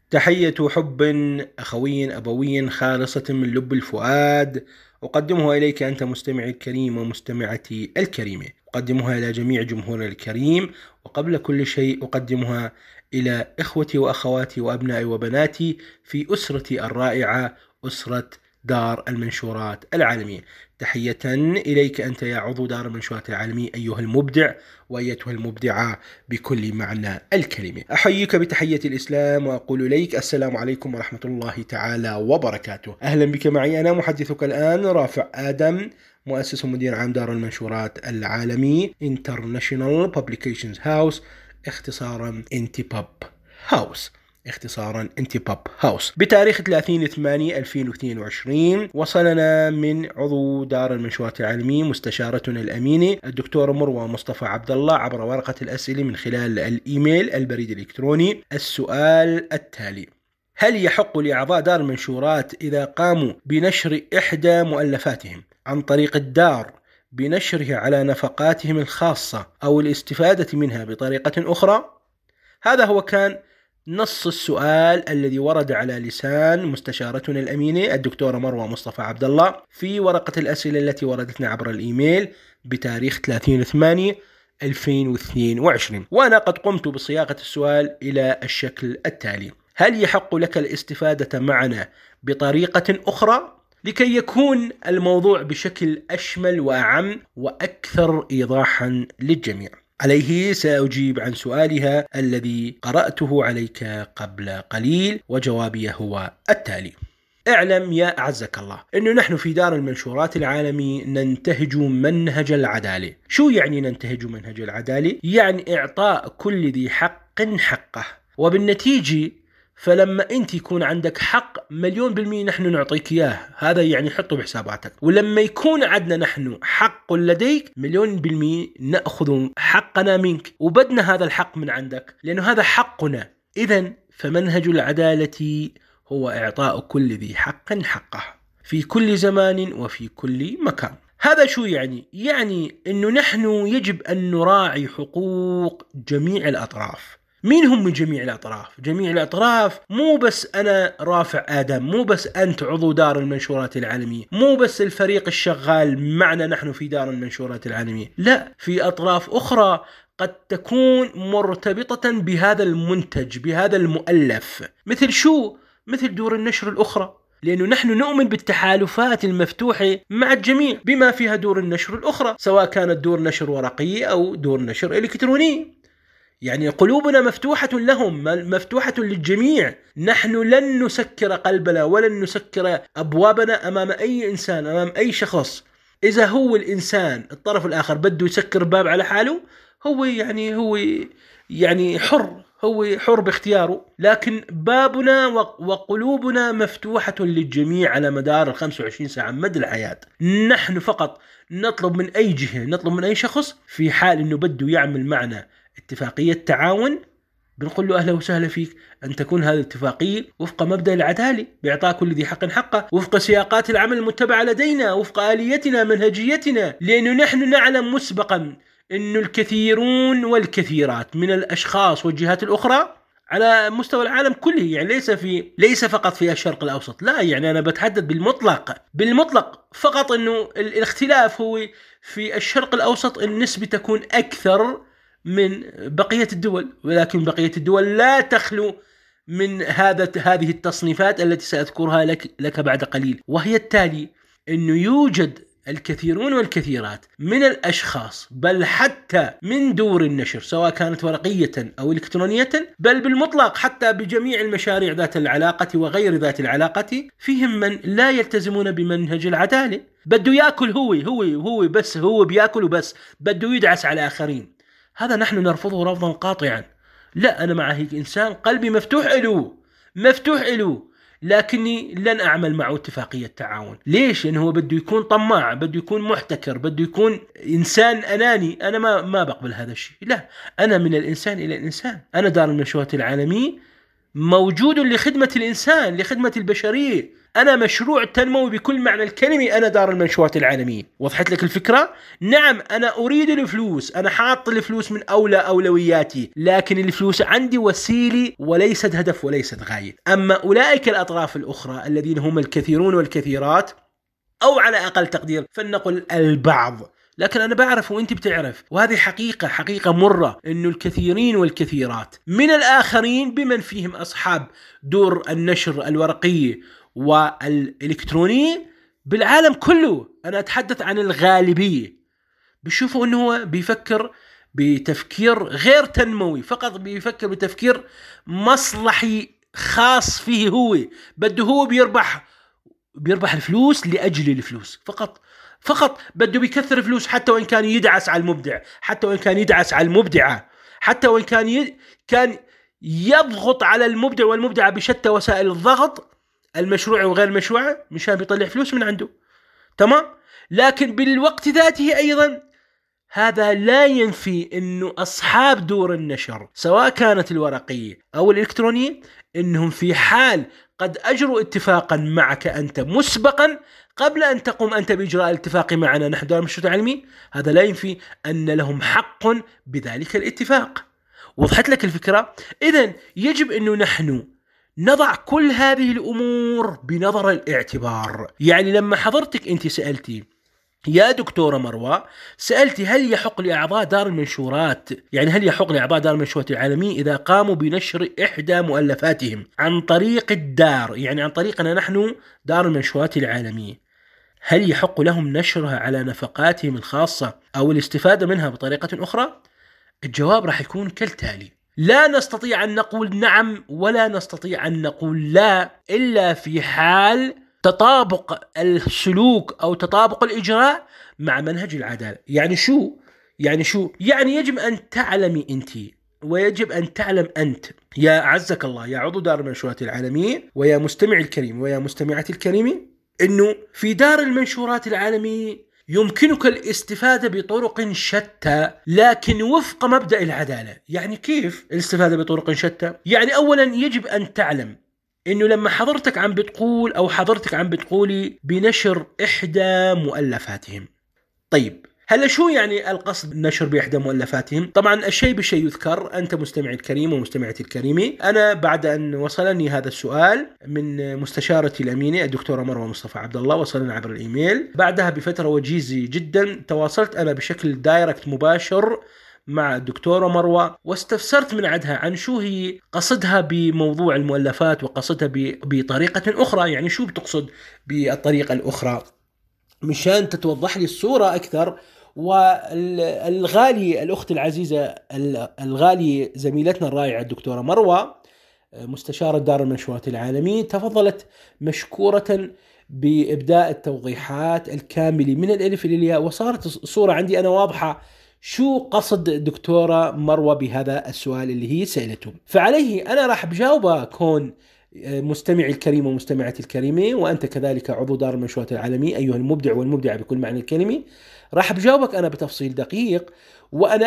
تحية حب أخوي أبوي خالصة من لب الفؤاد، أقدمها إليك أنت مستمعي الكريم ومستمعتي الكريمة، أقدمها إلى جميع جمهور الكريم، وقبل كل شيء أقدمها إلى إخوتي وأخواتي وأبنائي وبناتي في أسرتي الرائعة، أسرة دار المنشورات العالمية. تحية إليك أنت يا عضو دار المنشورات العالمية أيها المبدع وأيتها المبدعة بكل معنى الكلمة. أحييك بتحية الإسلام وأقول إليك السلام عليكم ورحمة الله تعالى وبركاته. أهلا بك معي، أنا محدثك الآن رافع آدم، مؤسس ومدير عام دار المنشورات العالمي International Publications House، اختصارا انتباب هاوس، اختصارا انتباب هاوس. بتاريخ 30/8/2022 وصلنا من عضو دار المنشورات العالمية مستشارتنا الأمينة الدكتورة مروى مصطفى عبد الله عبر ورقة الأسئلة من خلال الإيميل البريد الإلكتروني السؤال التالي: هل يحق لأعضاء دار المنشورات إذا قاموا بنشر إحدى مؤلفاتهم عن طريق الدار بنشرها على نفقاتهم الخاصة أو الاستفادة منها بطريقة أخرى؟ هذا هو كان نص السؤال الذي ورد على لسان مستشارتنا الأمينة الدكتورة مروى مصطفى عبد الله في ورقة الأسئلة التي وردتنا عبر الإيميل بتاريخ 30/8/2022. وأنا قد قمت بصياغة السؤال إلى الشكل التالي: هل يحق لك الاستفادة معنا بطريقة أخرى؟ لكي يكون الموضوع بشكل أشمل وأعم وأكثر إيضاحا للجميع. عليه سأجيب عن سؤالها الذي قرأته عليك قبل قليل، وجوابي هو التالي: اعلم يا أعزك الله أنه نحن في دار المنشورات العالمي ننتهج منهج العدالة. شو يعني ننتهج منهج العدالة؟ يعني إعطاء كل ذي حق حقه، وبالنتيجة فلما أنت يكون عندك حق 1,000,000% نحن نعطيك إياه، هذا يعني حطه بحساباتك. ولما يكون عندنا نحن حق لديك 1,000,000% نأخذ حقنا منك، وبدنا هذا الحق من عندك لأنه هذا حقنا. إذن فمنهج العدالة هو إعطاء كل ذي حق حقه في كل زمان وفي كل مكان. هذا شو يعني؟ يعني أنه نحن يجب أن نراعي حقوق جميع الأطراف. مين هم من جميع الأطراف؟ جميع الأطراف مو بس أنا رافع آدم، مو بس أنت عضو دار المنشورات العالمية، مو بس الفريق الشغال معنا نحن في دار المنشورات العالمية، لا، في أطراف أخرى قد تكون مرتبطة بهذا المنتج، بهذا المؤلف. مثل شو؟ مثل دور النشر الأخرى، لأنه نحن نؤمن بالتحالفات المفتوحة مع الجميع بما فيها دور النشر الأخرى، سواء كانت دور نشر ورقية أو دور نشر إلكتروني. يعني قلوبنا مفتوحة لهم، مفتوحة للجميع. نحن لن نسكر قلبنا ولن نسكر أبوابنا أمام أي إنسان، أمام أي شخص. إذا هو الإنسان الطرف الآخر بده يسكر باب على حاله، هو حر باختياره، لكن بابنا وقلوبنا مفتوحة للجميع على مدار 25 ساعة مدى الحياة. نحن فقط نطلب من أي جهة، نطلب من أي شخص في حال أنه بده يعمل معنا اتفاقية تعاون، بنقول له أهلا وسهلا فيك أن تكون هذه الاتفاقية وفق مبدأ العدالة بإعطاء كل ذي حق حقه، وفق سياقات العمل المتبعة لدينا، وفق آليتنا منهجيتنا. لأنه نحن نعلم مسبقا أن الكثيرون والكثيرات من الأشخاص والجهات الأخرى على مستوى العالم كله، يعني ليس فقط في الشرق الأوسط، لا، يعني أنا بتحدث بالمطلق فقط أنه الاختلاف هو في الشرق الأوسط النسبة تكون أكثر من بقية الدول، ولكن بقية الدول لا تخلو من هذه التصنيفات التي سأذكرها لك بعد قليل، وهي التالي: أنه يوجد الكثيرون والكثيرات من الأشخاص، بل حتى من دور النشر سواء كانت ورقية أو إلكترونية، بل بالمطلق حتى بجميع المشاريع ذات العلاقة وغير ذات العلاقة، فيهم من لا يلتزمون بمنهج العدالة. بده يأكل هو بس، هو بيأكل وبس، بده يدعس على آخرين. هذا نحن نرفضه رفضا قاطعا. لا، أنا مع هيك إنسان قلبي مفتوح له، لكني لن أعمل معه اتفاقية تعاون. ليش؟ لأنه هو بده يكون طماع، بده يكون محتكر، بده يكون إنسان أناني. أنا ما بقبل هذا الشيء. لا، أنا من الإنسان إلى الإنسان. أنا دار المنشورات العالمية موجود لخدمة الإنسان، لخدمة البشرية. أنا مشروع تنموي بكل معنى الكلمة، أنا دار المنشورات العالمية. وضحت لك الفكرة؟ نعم أنا أريد الفلوس، أنا حاط الفلوس من أولى أولوياتي، لكن الفلوس عندي وسيلة وليست هدف وليست غاية. أما أولئك الأطراف الأخرى الذين هم الكثيرون والكثيرات، أو على أقل تقدير فلنقل البعض، لكن أنا بعرف وأنت بتعرف، وهذه حقيقة مرة، أنه الكثيرين والكثيرات من الآخرين بمن فيهم أصحاب دور النشر الورقية والإلكترونية بالعالم كله، أنا أتحدث عن الغالبية، بيشوفوا أنه هو بيفكر بتفكير غير تنموي، فقط بيفكر بتفكير مصلحي خاص فيه، هو بده هو بيربح الفلوس لأجل الفلوس فقط بده بيكثر فلوس، حتى وإن كان يدعس على المبدع، حتى وإن كان يدعس على المبدعة، حتى وإن كان يضغط على المبدع والمبدعة بشتى وسائل الضغط المشروع وغير المشروع مشان بيطلع فلوس من عنده. تمام؟ لكن بالوقت ذاته أيضا هذا لا ينفي أنه أصحاب دور النشر سواء كانت الورقية أو الإلكترونية أنهم في حال قد أجروا اتفاقا معك أنت مسبقا قبل أن تقوم أنت بإجراء الاتفاق معنا نحن دار المنشورات العالمية، هذا لا ينفي أن لهم حق بذلك الاتفاق. وضحت لك الفكرة؟ إذن يجب أنه نحن نضع كل هذه الأمور بنظر الاعتبار. يعني لما حضرتك أنت سألتي يا دكتورة مروى، سألتي هل يحق لأعضاء دار المنشورات، يعني هل يحق لأعضاء دار المنشورات العالمية إذا قاموا بنشر إحدى مؤلفاتهم عن طريق الدار، يعني عن طريقنا نحن دار المنشورات العالمية، هل يحق لهم نشرها على نفقاتهم الخاصة أو الاستفادة منها بطريقة أخرى؟ الجواب راح يكون كالتالي: لا نستطيع أن نقول نعم ولا نستطيع أن نقول لا، إلا في حال تطابق السلوك أو تطابق الإجراء مع منهج العدالة. يعني شو؟ يعني يجب أن تعلمي أنت، ويجب أن تعلم أنت يا أعزك الله يا عضو دار المنشورات العالمية، ويا مستمع الكريم ويا مستمعتي الكريمة، إنه في دار المنشورات العالمية يمكنك الاستفادة بطرق شتى لكن وفق مبدأ العدالة. يعني كيف الاستفادة بطرق شتى؟ يعني أولا يجب أن تعلم إنه لما حضرتك عم بتقول أو حضرتك عم بتقولي بنشر إحدى مؤلفاتهم، طيب هلا شو يعني القصد نشر بإحدى مؤلفاتهم؟ طبعا الشيء بالشيء يذكر. أنت مستمع الكريم ومستمعتي الكريمة، أنا بعد أن وصلني هذا السؤال من مستشارتي الأمينة الدكتورة مروى مصطفى عبد الله، وصلنا عبر الإيميل، بعدها بفترة وجيزة جدا تواصلت أنا بشكل دايركت مباشر مع الدكتورة مروى، واستفسرت من عندها عن شو هي قصدها بموضوع المؤلفات وقصدها بطريقة أخرى، يعني شو بتقصد بالطريقة الأخرى مشان تتوضح لي الصورة أكثر. والغالي الأخت العزيزة الغالي زميلتنا الرائعة الدكتورة مروى مستشارة دار المنشورات العالمية تفضلت مشكورة بإبداء التوضيحات الكاملة من الألف إلى الياء، وصارت الصورة عندي أنا واضحة شو قصد الدكتورة مروى بهذا السؤال اللي هي سألته. فعليه أنا راح بجاوبه كون مستمعي الكريم ومستمعتي الكريمة، وأنت كذلك عضو دار المنشورات العالمية أيها المبدع والمبدعة بكل معنى الكلمة، راح بجاوبك أنا بتفصيل دقيق، وأنا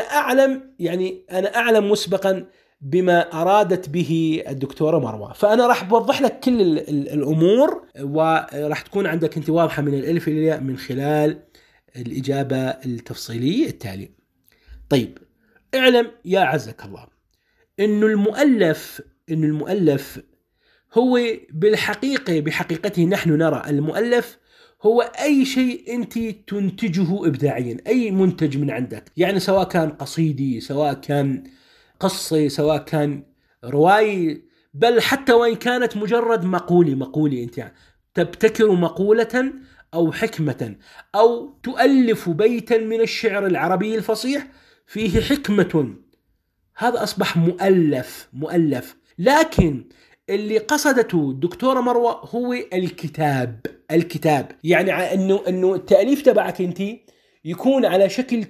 أعلم مسبقا بما أرادت به الدكتورة مروى، فأنا راح بوضح لك كل الأمور، وراح تكون عندك أنت واضحة من الألف إلى الياء من خلال الإجابة التفصيلية التالية. طيب اعلم يا عزك الله إنه المؤلف هو بحقيقته نحن نرى المؤلف هو أي شيء أنت تنتجه إبداعيا، أي منتج من عندك، يعني سواء كان قصيدي، سواء كان قصة، سواء كان رواية، بل حتى وإن كانت مجرد مقولة أنت يعني تبتكر مقولة أو حكمة أو تؤلف بيتا من الشعر العربي الفصيح فيه حكمة، هذا أصبح مؤلف. لكن اللي قصدته الدكتورة مروى هو الكتاب، يعني انه التأليف تبعك انت يكون على شكل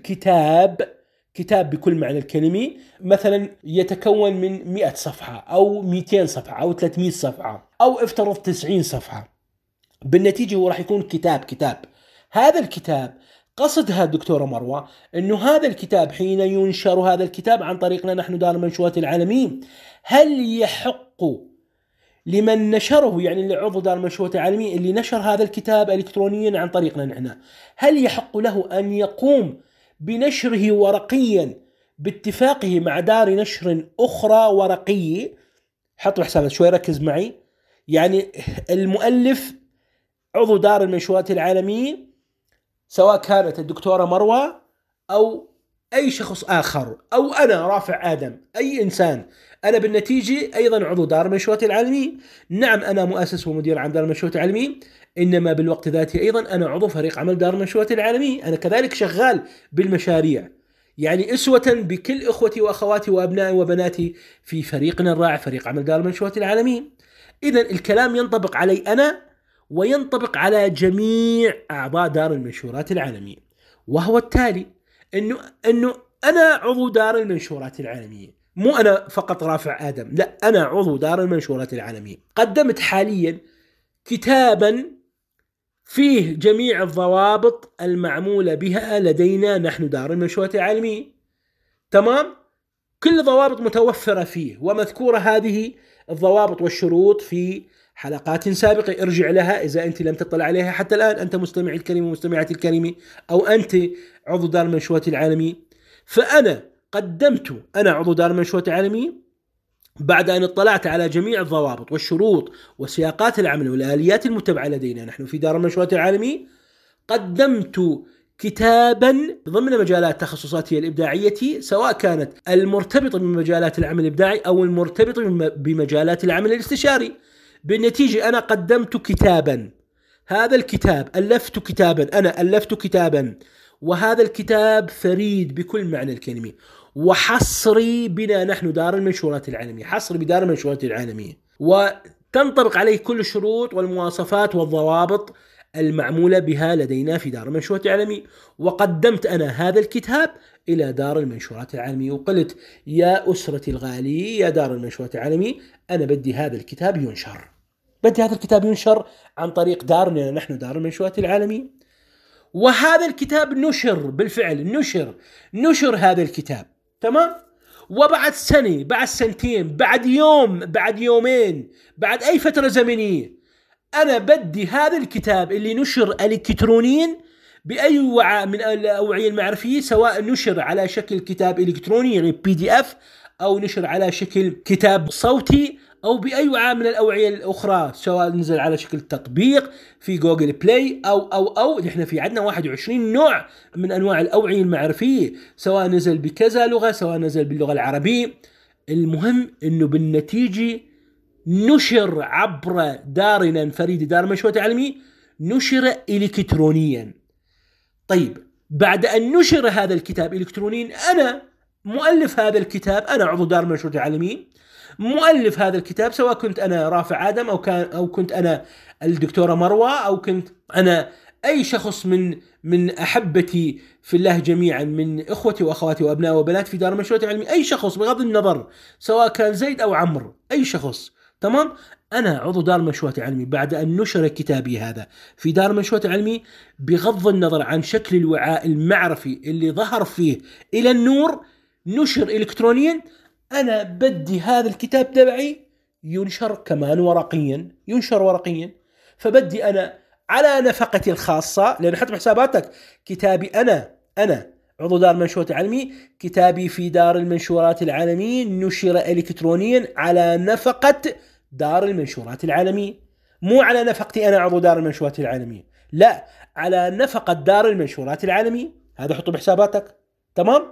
كتاب بكل معنى الكلمة، مثلا يتكون من 100 صفحة او 200 صفحة او 300 صفحة او افترض 90 صفحة، بالنتيجة هو راح يكون كتاب. هذا الكتاب قصدها الدكتورة مروى انه هذا الكتاب حين ينشر هذا الكتاب عن طريقنا نحن دار المنشورات العالمية، هل يحق لمن نشره، يعني لعضو دار المنشورات العالمية اللي نشر هذا الكتاب إلكترونيا عن طريقنا نحن، هل يحق له أن يقوم بنشره ورقيا باتفاقه مع دار نشر أخرى ورقية؟ حطوا حسابات شوي، ركز معي. يعني المؤلف عضو دار المنشورات العالمية، سواء كانت الدكتورة مروى أو أي شخص آخر، أو أنا رافع آدم، أي إنسان، أنا بالنتيجة أيضا عضو دار المنشورات العالمية. نعم أنا مؤسس ومدير عام دار المنشورات العالمية، إنما بالوقت ذاته أيضا أنا عضو فريق عمل دار المنشورات العالمية. أنا كذلك شغال بالمشاريع، يعني أسوة بكل إخوتي وأخواتي وأبنائي وبناتي في فريقنا الرائع فريق عمل دار المنشورات العالمية. إذن الكلام ينطبق علي أنا وينطبق على جميع أعضاء دار المنشورات العالمية، وهو التالي: إنه أنا عضو دار المنشورات العالمية، مو أنا فقط رافع آدم، لا، أنا عضو دار المنشورات العالمية. قدمت حاليا كتابا فيه جميع الضوابط المعمولة بها لدينا نحن دار المنشورات العالمية، تمام؟ كل ضوابط متوفرة فيه ومذكورة هذه الضوابط والشروط في حلقات سابقة، ارجع لها إذا أنت لم تطلع عليها حتى الآن، أنت مستمعي الكريم ومستمعاتي الكريمة، أو أنت عضو دار المنشورات العالمية. فأنا قدمت، أنا عضو دار المنشورات العالمية، بعد أن اطلعت على جميع الضوابط والشروط وسياقات العمل والآليات المتبعة لدينا نحن في دار المنشورات العالمية، قدمت كتابا ضمن مجالات تخصصاتي الإبداعية، سواء كانت المرتبطة بمجالات العمل الإبداعي أو المرتبطة بمجالات العمل الاستشاري. بالنتيجة أنا قدمت كتابا، هذا الكتاب أنا ألفت كتابا، وهذا الكتاب فريد بكل معنى الكلمة، وحصري بنا نحن دار المنشورات العالمية، حصري بدار المنشورات العالمية، وتنطبق عليه كل الشروط والمواصفات والضوابط المعمولة بها لدينا في دار المنشورات العالمية. وقدمت أنا هذا الكتاب إلى دار المنشورات العالمية وقلت: يا أسرتي الغالية يا دار المنشورات العالمية، أنا بدي هذا الكتاب ينشر، بدي هذا الكتاب ينشر عن طريق دارنا نحن دار المنشورات العالمية. وهذا الكتاب نشر بالفعل، نشر هذا الكتاب، تمام؟ وبعد سنة، بعد سنتين، بعد يوم، بعد يومين، بعد أي فترة زمنية، أنا بدي هذا الكتاب اللي نشر إلكترونيا بأي وعاء من الأوعية المعرفية، سواء نشر على شكل كتاب إلكتروني يعني PDF، أو نشر على شكل كتاب صوتي، أو بأي وعاء من الأوعية الأخرى، سواء نزل على شكل تطبيق في جوجل بلاي أو نحن في عندنا 21 نوع من أنواع الأوعية المعرفية، سواء نزل بكذا لغة، سواء نزل باللغة العربية. المهم إنه بالنتيجة نشر عبر دارنا الفريد دار المنشورات العالمية، نشر إلكترونيا. طيب، بعد أن نشر هذا الكتاب إلكترونيا، أنا مؤلف هذا الكتاب، أنا عضو دار المنشورات العالمية، مؤلف هذا الكتاب، سواء كنت أنا رافع آدم أو كنت أنا الدكتورة مروى، أو كنت أنا أي شخص من أحبتي في الله جميعا، من إخوتي وأخواتي وأبناء وبنات في دار المنشورات العالمية، أي شخص بغض النظر سواء كان زيد أو عمرو، أي شخص، تمام؟ أنا عضو دار المنشورات العالمية بعد أن نشر كتابي هذا في دار المنشورات العالمية، بغض النظر عن شكل الوعاء المعرفي اللي ظهر فيه إلى النور، نشر إلكترونيا، أنا بدي هذا الكتاب تبعي ينشر كمان ورقيا، ينشر ورقيا. فبدي أنا على نفقتي الخاصة، لأن حط بحساباتك كتابي أنا عضو دار المنشورات العالمية، كتابي في دار المنشورات العالمية نشر إلكترونيا على نفقة دار المنشورات العالمية، مو على نفقتي أنا عضو دار المنشورات العالمية، لا، على نفقة دار المنشورات العالمية. هذا حطه بحساباتك، تمام؟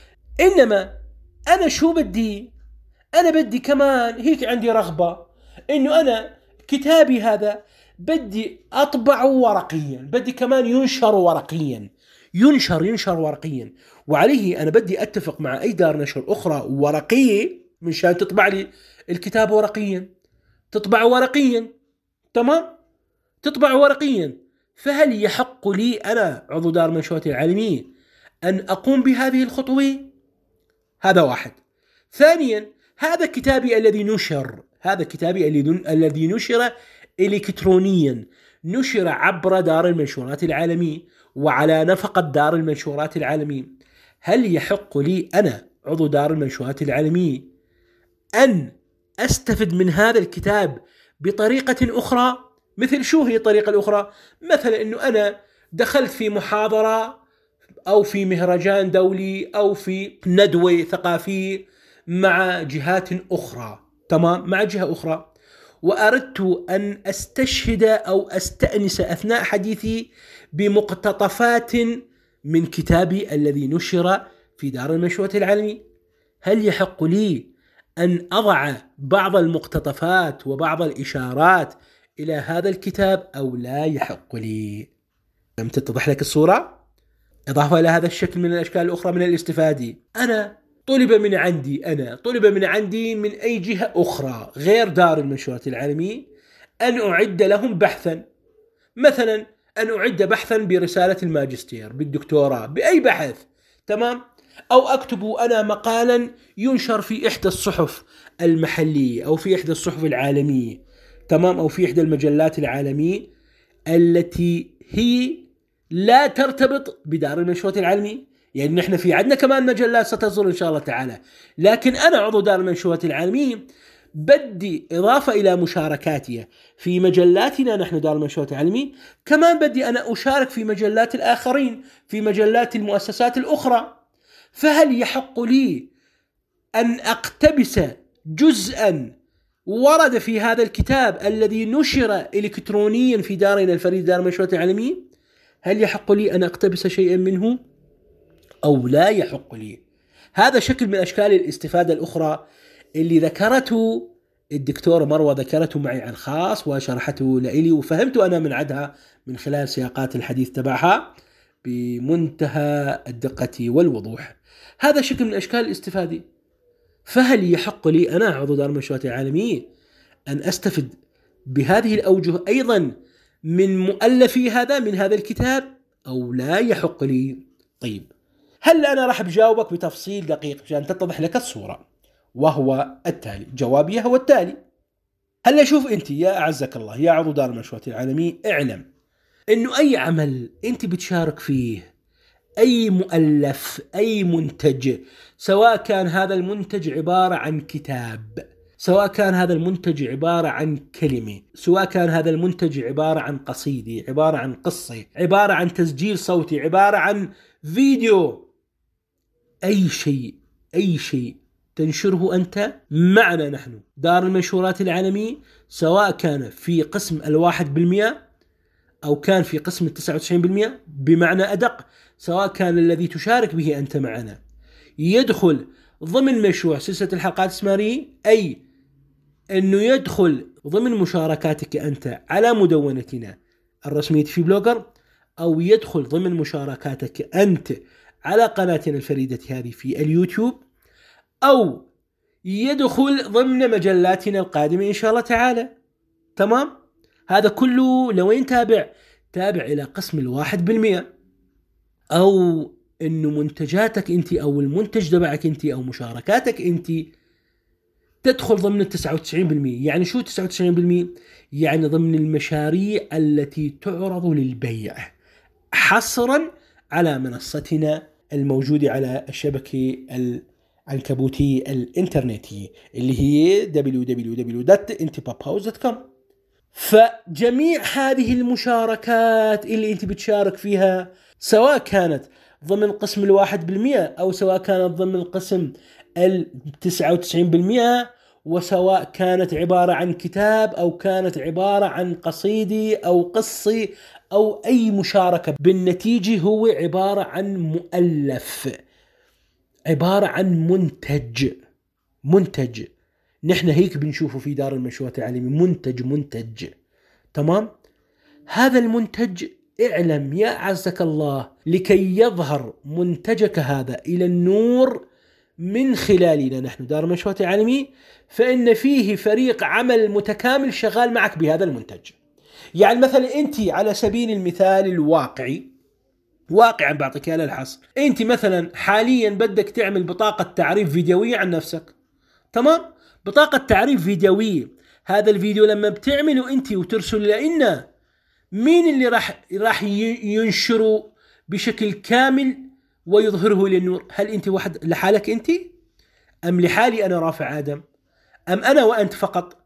إنما أنا شو بدي؟ أنا بدي كمان هيك عندي رغبة إنه أنا كتابي هذا بدي أطبعه ورقيا، بدي كمان ينشر ورقيا، ينشر ورقيا. وعليه أنا بدي أتفق مع أي دار نشر أخرى ورقية مشان تطبع لي الكتاب ورقيا، تطبع ورقيا، تمام؟ تطبع ورقيا. فهل يحق لي أنا عضو دار المنشورات العالمية أن أقوم بهذه الخطوة؟ هذا واحد. ثانيا، هذا كتابي الذي نشر، هذا كتابي الذي نشر إلكترونيا، نشر عبر دار المنشورات العالمية وعلى نفقة دار المنشورات العالمية، هل يحق لي أنا عضو دار المنشورات العالمية أن أستفد من هذا الكتاب بطريقة أخرى. مثل شو هي الطريقة الأخرى؟ مثلا أنه أنا دخلت في محاضرة أو في مهرجان دولي أو في ندوة ثقافية مع جهات أخرى، تمام، مع جهة أخرى، وأردت أن أستشهد أو أستأنس أثناء حديثي بمقتطفات من كتابي الذي نشر في دار المنشورات العالمي. هل يحق لي أن أضع بعض المقتطفات وبعض الإشارات إلى هذا الكتاب أو لا يحق لي؟ لم تتضح لك الصورة؟ إضافة إلى هذا الشكل من الأشكال الأخرى من الاستفادة، طلب من عندي من أي جهة أخرى غير دار المنشورات العالمي أن أعد لهم بحثا، مثلا أن أعد بحثا برسالة الماجستير، بالدكتوراه، بأي بحث، تمام، أو أكتب أنا مقالا ينشر في إحدى الصحف المحلية أو في إحدى الصحف العالمية، تمام، أو في إحدى المجلات العالمية التي هي لا ترتبط بدار المنشورات العالمي. يعني نحن في عندنا كمان مجلات ستصدر إن شاء الله تعالى، لكن أنا عضو دار المنشورات العالمية بدي إضافة إلى مشاركاتي في مجلاتنا نحن دار المنشورات العالمية، كمان بدي أنا أشارك في مجلات الآخرين، في مجلات المؤسسات الأخرى. فهل يحق لي أن أقتبس جزءا ورد في هذا الكتاب الذي نشر إلكترونيا في دارنا الفريد دار المنشورات العالمية؟ هل يحق لي أن أقتبس شيئا منه أو لا يحق لي؟ هذا شكل من أشكال الاستفادة الأخرى اللي ذكرته الدكتورة مروة، ذكرته معي عن خاص وشرحته لإلي وفهمت أنا من عدها من خلال سياقات الحديث تبعها بمنتهى الدقة والوضوح. هذا شكل من أشكال الاستفادة. فهل يحق لي أنا عضو دار المنشورات العالمية أن أستفد بهذه الأوجه أيضا من مؤلفي من هذا الكتاب أو لا يحق لي؟ طيب، هل أنا راح بجاوبك بتفصيل دقيق عشان تتضح لك الصورة، وهو التالي. جوابي هو التالي. هلا شوف أنت يا أعزك الله يا عضو دار المنشورات العالمية، اعلم أنه أي عمل أنت بتشارك فيه، أي مؤلف، أي منتج، سواء كان هذا المنتج عبارة عن كتاب، سواء كان هذا المنتج عبارة عن كلمة، سواء كان هذا المنتج عبارة عن قصيدة، عبارة عن قصة، عبارة عن تسجيل صوتي، عبارة عن فيديو، أي شيء تنشره أنت معنا نحن دار المنشورات العالمية، سواء كان في قسم 1% أو كان في قسم 99%، بمعنى أدق، سواء كان الذي تشارك به أنت معنا يدخل ضمن مشروع سلسلة الحلقات الاستثمارية، أي أنه يدخل ضمن مشاركاتك أنت على مدونتنا الرسمية في بلوجر، أو يدخل ضمن مشاركاتك أنت على قناتنا الفريدة هذه في اليوتيوب، أو يدخل ضمن مجلاتنا القادمة إن شاء الله تعالى، تمام. هذا كله لوين تابع إلى قسم 1%، أو إنه منتجاتك أنت أو المنتج تبعك أنت أو مشاركاتك أنت تدخل ضمن 99%. يعني شو 99%؟ يعني ضمن المشاريع التي تعرض للبيع حصرا على منصتنا الموجودة على الشبكة العنكبوتية الإنترنتية اللي هي www.intipophouse.com. فجميع هذه المشاركات اللي انت بتشارك فيها، سواء كانت ضمن قسم 1% أو سواء كانت ضمن قسم 99%، وسواء كانت عبارة عن كتاب أو كانت عبارة عن قصيدة أو قصة أو أي مشاركة، بالنتيجة هو عبارة عن مؤلف، عبارة عن منتج. نحن هيك بنشوفه في دار المنشورات العالمية، منتج، تمام. هذا المنتج اعلم يا عزك الله، لكي يظهر منتجك هذا إلى النور من خلالنا نحن دار المنشورات العالمية، فإن فيه فريق عمل متكامل شغال معك بهذا المنتج. يعني مثلا أنت على سبيل المثال الواقعي، واقعا بعطيك على الحصر، أنت مثلا حاليا بدك تعمل بطاقة تعريف فيديوية عن نفسك، تمام. بطاقة تعريف فيديوية، هذا الفيديو لما بتعمله أنت وترسل لنا، مين اللي راح ينشره بشكل كامل ويظهره للنور؟ هل أنت واحد لحالك أنت، أم لحالي أنا رافع آدم، أم أنا وأنت فقط؟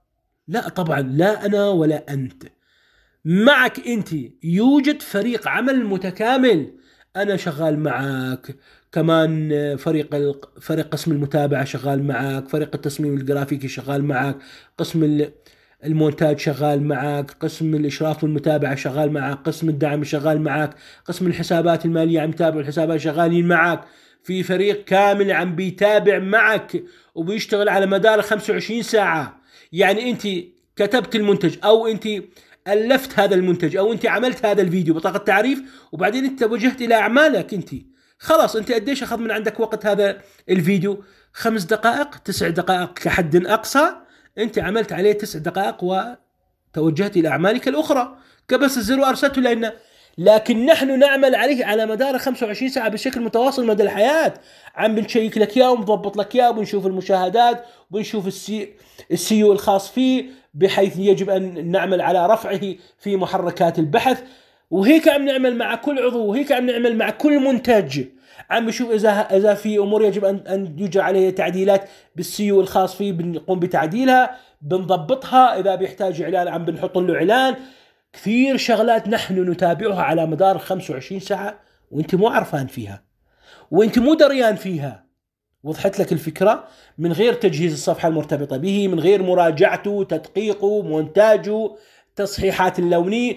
لا طبعا، لا أنا ولا أنت. معك أنت يوجد فريق عمل متكامل. أنا شغال معك، كمان فريق قسم المتابعة شغال معك، فريق التصميم الجرافيكي شغال معك، قسم المونتاج شغال معك، قسم الإشراف والمتابعة شغال معك، قسم الدعم شغال معك، قسم الحسابات المالية عم يتابعوا الحسابات شغالين معك. في فريق كامل عم بيتابع معك وبيشتغل على مدار 25 ساعة. يعني أنت كتبت المنتج، أو أنت ألفت هذا المنتج، أو أنت عملت هذا الفيديو بطاقة تعريف، وبعدين أنت توجهت إلى أعمالك. أنت خلاص، أنت قديش أخذ من عندك وقت هذا الفيديو؟ 5 دقائق، 9 دقائق كحد أقصى. أنت عملت عليه 9 دقائق وتوجهت إلى أعمالك الأخرى، كبس الزر وأرسلته لنا. لكن نحن نعمل عليه على مدار 25 ساعة بشكل متواصل مدى الحياة. عم بنشيك لك إياه ومضبط لك إياه، وبنشوف المشاهدات، وبنشوف السيو الخاص فيه، بحيث يجب أن نعمل على رفعه في محركات البحث. وهيك عم نعمل مع كل عضو، وهيك عم نعمل مع كل منتج. عم بشوف إذا في أمور يجب أن يجرى عليه تعديلات بالسيو الخاص فيه، بنقوم بتعديلها، بنضبطها. إذا بيحتاج إعلان عم بنحط له إعلان. كثير شغلات نحن نتابعها على مدار 25 ساعة وانت مو عرفان فيها، وانت مو دريان فيها. وضحت لك الفكرة؟ من غير تجهيز الصفحة المرتبطة به، من غير مراجعته، تدقيقه، مونتاجه، تصحيحات اللونية.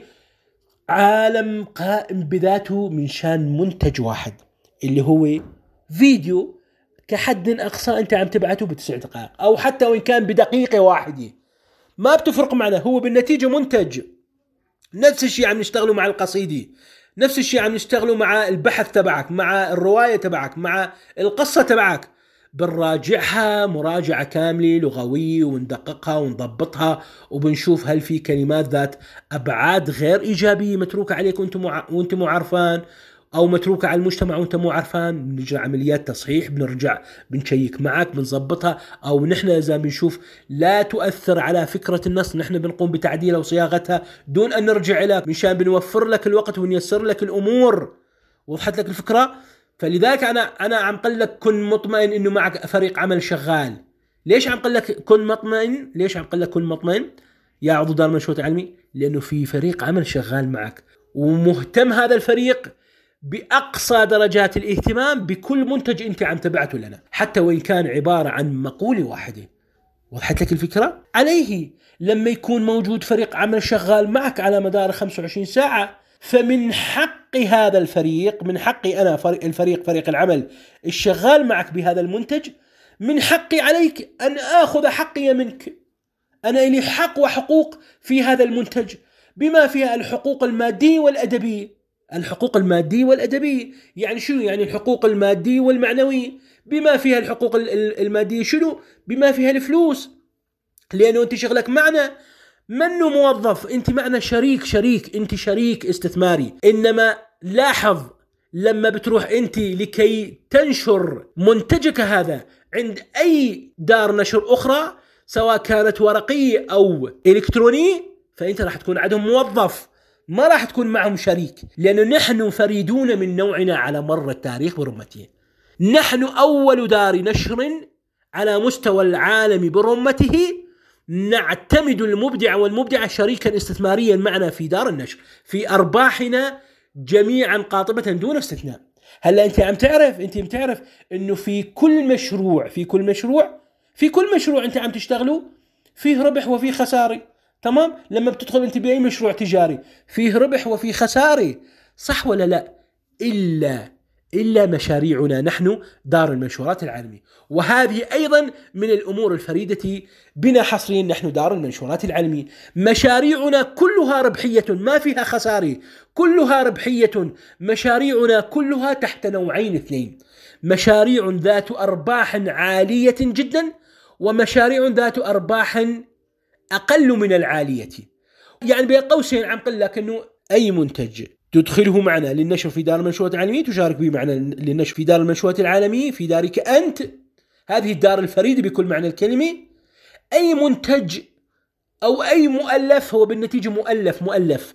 عالم قائم بذاته من شان منتج واحد اللي هو فيديو كحد أقصى أنت عم تبعته ب9 دقائق، أو حتى وإن كان بدقيقة واحدة ما بتفرق معنا، هو بالنتيجة منتج. نفس الشيء عم نشتغلوا مع القصيدة، نفس الشيء عم نشتغلوا مع البحث تبعك، مع الرواية تبعك، مع القصة تبعك. بنراجعها مراجعة كاملة لغوية، وندققها ونضبطها، وبنشوف هل في كلمات ذات أبعاد غير إيجابية متروكة عليك وانت مو عارفان، أو متروكة على المجتمع وانت مو عارفان. بنجري عمليات تصحيح، بنرجع بنشيك معك، بنضبطها. أو نحن إذا بنشوف لا تؤثر على فكرة النص، نحن بنقوم بتعديلها وصياغتها دون أن نرجع لك، مشان بنوفر لك الوقت ونيسر لك الأمور. وضحت لك الفكرة؟ فلذلك أنا عم قل لك كن مطمئن إنه معك فريق عمل شغال. ليش عم قل لك كن مطمئن؟ ليش عم قل لك كن مطمئن يا عضو دار المنشورات العلمي؟ لأنه في فريق عمل شغال معك، ومهتم هذا الفريق بأقصى درجات الاهتمام بكل منتج أنت عم تبعته لنا، حتى وإن كان عبارة عن مقولة واحدة. وضحت لك الفكرة؟ عليه لما يكون موجود فريق عمل شغال معك على مدار 25 ساعة، فمن حق هذا الفريق، من حقي أنا فريق العمل الشغال معك بهذا المنتج، من حقي عليك أن آخذ حقي منك. أنا لي حق وحقوق في هذا المنتج، بما فيها الحقوق المادية والأدبية. الحقوق المادية والأدبية يعني شنو؟ يعني الحقوق المادية والمعنوية. بما فيها الحقوق المادية شنو؟ بما فيها الفلوس، لأنه أنت شغلك معنا منه موظف، أنت معنا شريك، أنت شريك استثماري. إنما لاحظ لما بتروح أنت لكي تنشر منتجك هذا عند أي دار نشر أخرى، سواء كانت ورقية أو إلكترونية، فأنت راح تكون عندهم موظف، ما راح تكون معهم شريك. لأنه نحن فريدون من نوعنا على مر التاريخ برمته. نحن أول دار نشر على مستوى العالم برمته نعتمد المبدع والمبدعة شريكا استثماريا معنا في دار النشر، في أرباحنا جميعا قاطبة دون استثناء. هلا أنت عم تعرف أنه في كل مشروع أنت عم تشتغله فيه ربح وفيه خسارة. تمام؟ لما بتدخل أنت بأي مشروع تجاري فيه ربح وفيه خسارة، صح ولا لا؟ إلا مشاريعنا نحن دار المنشورات العالمي. وهذه أيضا من الأمور الفريدة بنا حصريا، نحن دار المنشورات العالمي مشاريعنا كلها ربحية، ما فيها خسارة، كلها ربحية. مشاريعنا كلها تحت نوعين اثنين: مشاريع ذات أرباح عالية جدا، ومشاريع ذات أرباح أقل من العالية. يعني بين قوسين عم قل لك أنه أي منتج تدخله معنا للنشر في دار المنشورات العالمية تشارك به معنا للنشر في دار المنشورات العالمية، في دارك أنت، هذه الدار الفريدة بكل معنى الكلمة. أي منتج أو أي مؤلف، هو بالنتيجة مؤلف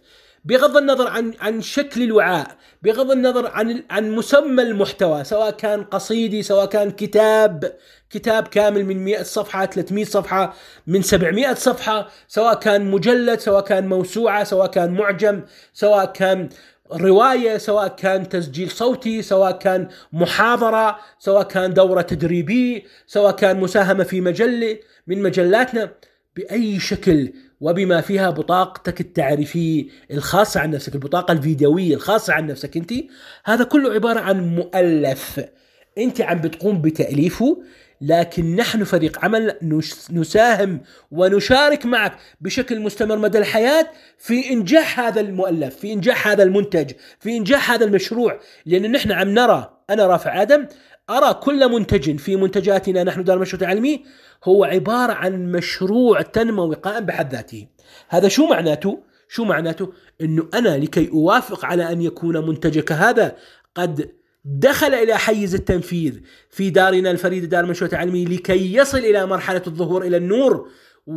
بغض النظر عن شكل الوعاء، بغض النظر عن مسمى المحتوى، سواء كان قصيدي، سواء كان كتاب كامل من 100 صفحة، 300 صفحة، من 700 صفحة، سواء كان مجلد، سواء كان موسوعة، سواء كان معجم، سواء كان رواية، سواء كان تسجيل صوتي، سواء كان محاضرة، سواء كان دورة تدريبية، سواء كان مساهمة في مجلة من مجلاتنا، بأي شكل، وبما فيها بطاقتك التعريفية الخاصة عن نفسك، البطاقة الفيديوية الخاصة عن نفسك انت، هذا كله عبارة عن مؤلف انت عم بتقوم بتأليفه، لكن نحن فريق عمل نساهم ونشارك معك بشكل مستمر مدى الحياة في إنجاح هذا المؤلف، في إنجاح هذا المنتج، في إنجاح هذا المشروع. لأن نحن عم نرى، أنا رافع آدم، أرى كل منتج في منتجاتنا نحن دار المشروع التعليمي هو عبارة عن مشروع تنموي قائم بحد ذاته. هذا شو معناته؟ شو معناته؟ إنه أنا لكي أوافق على أن يكون منتجك هذا قد دخل إلى حيز التنفيذ في دارنا الفريدة دار المشروع التعليمي، لكي يصل إلى مرحلة الظهور إلى النور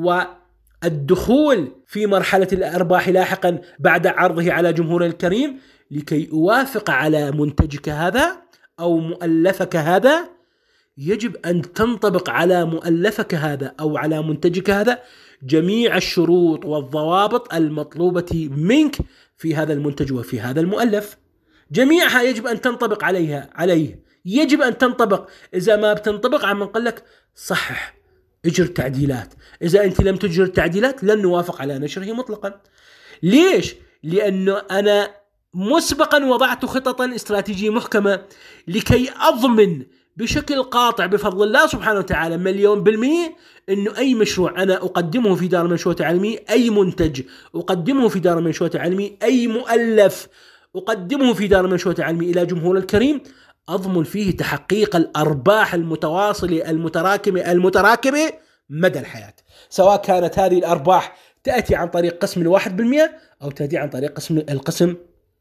والدخول في مرحلة الأرباح لاحقا بعد عرضه على جمهور الكريم، لكي أوافق على منتجك هذا أو مؤلفك هذا، يجب أن تنطبق على مؤلفك هذا أو على منتجك هذا جميع الشروط والضوابط المطلوبة منك في هذا المنتج وفي هذا المؤلف. جميعها يجب أن تنطبق عليه، يجب أن تنطبق. إذا ما بتنطبق عم نقول لك صحح، اجر تعديلات. إذا أنت لم تجر التعديلات لن نوافق على نشره مطلقا. ليش؟ لأنه أنا مسبقا وضعت خططا استراتيجية محكمة لكي أضمن بشكل قاطع بفضل الله سبحانه وتعالى 100% أنه أي مشروع أنا أقدمه في دار المشروع التعليمي، أي منتج أقدمه في دار المشروع التعليمي، أي مؤلف أقدمه في دار المشروع التعليمي إلى جمهور الكريم، أضمن فيه تحقيق الأرباح المتواصلة المتراكمة مدى الحياة، سواء كانت هذه الأرباح تأتي عن طريق قسم 1% أو تأتي عن طريق القسم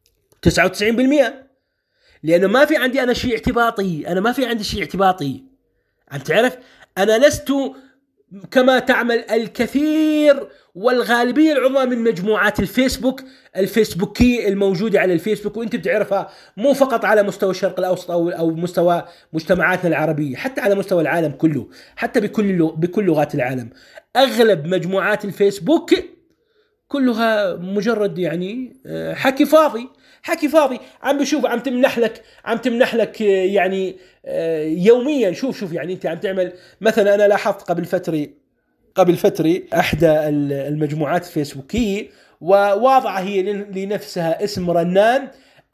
99%. لأنه ما في عندي أنا شيء اعتباطي، أنا ما في عندي شيء اعتباطي. عم تعرف، أنا لست كما تعمل الكثير والغالبية العظمى من مجموعات الفيسبوكية الموجودة على الفيسبوك، وانت بتعرفها مو فقط على مستوى الشرق الأوسط أو مستوى مجتمعاتنا العربية، حتى على مستوى العالم كله، حتى بكل لغات العالم. أغلب مجموعات الفيسبوك كلها مجرد يعني حكي فاضي. عم بشوف، عم تمنح لك يعني يوميا. شوف يعني انت عم تعمل مثلا، انا لاحظت قبل فترة احدى المجموعات الفيسبوكية وواضعة هي لنفسها اسم رنان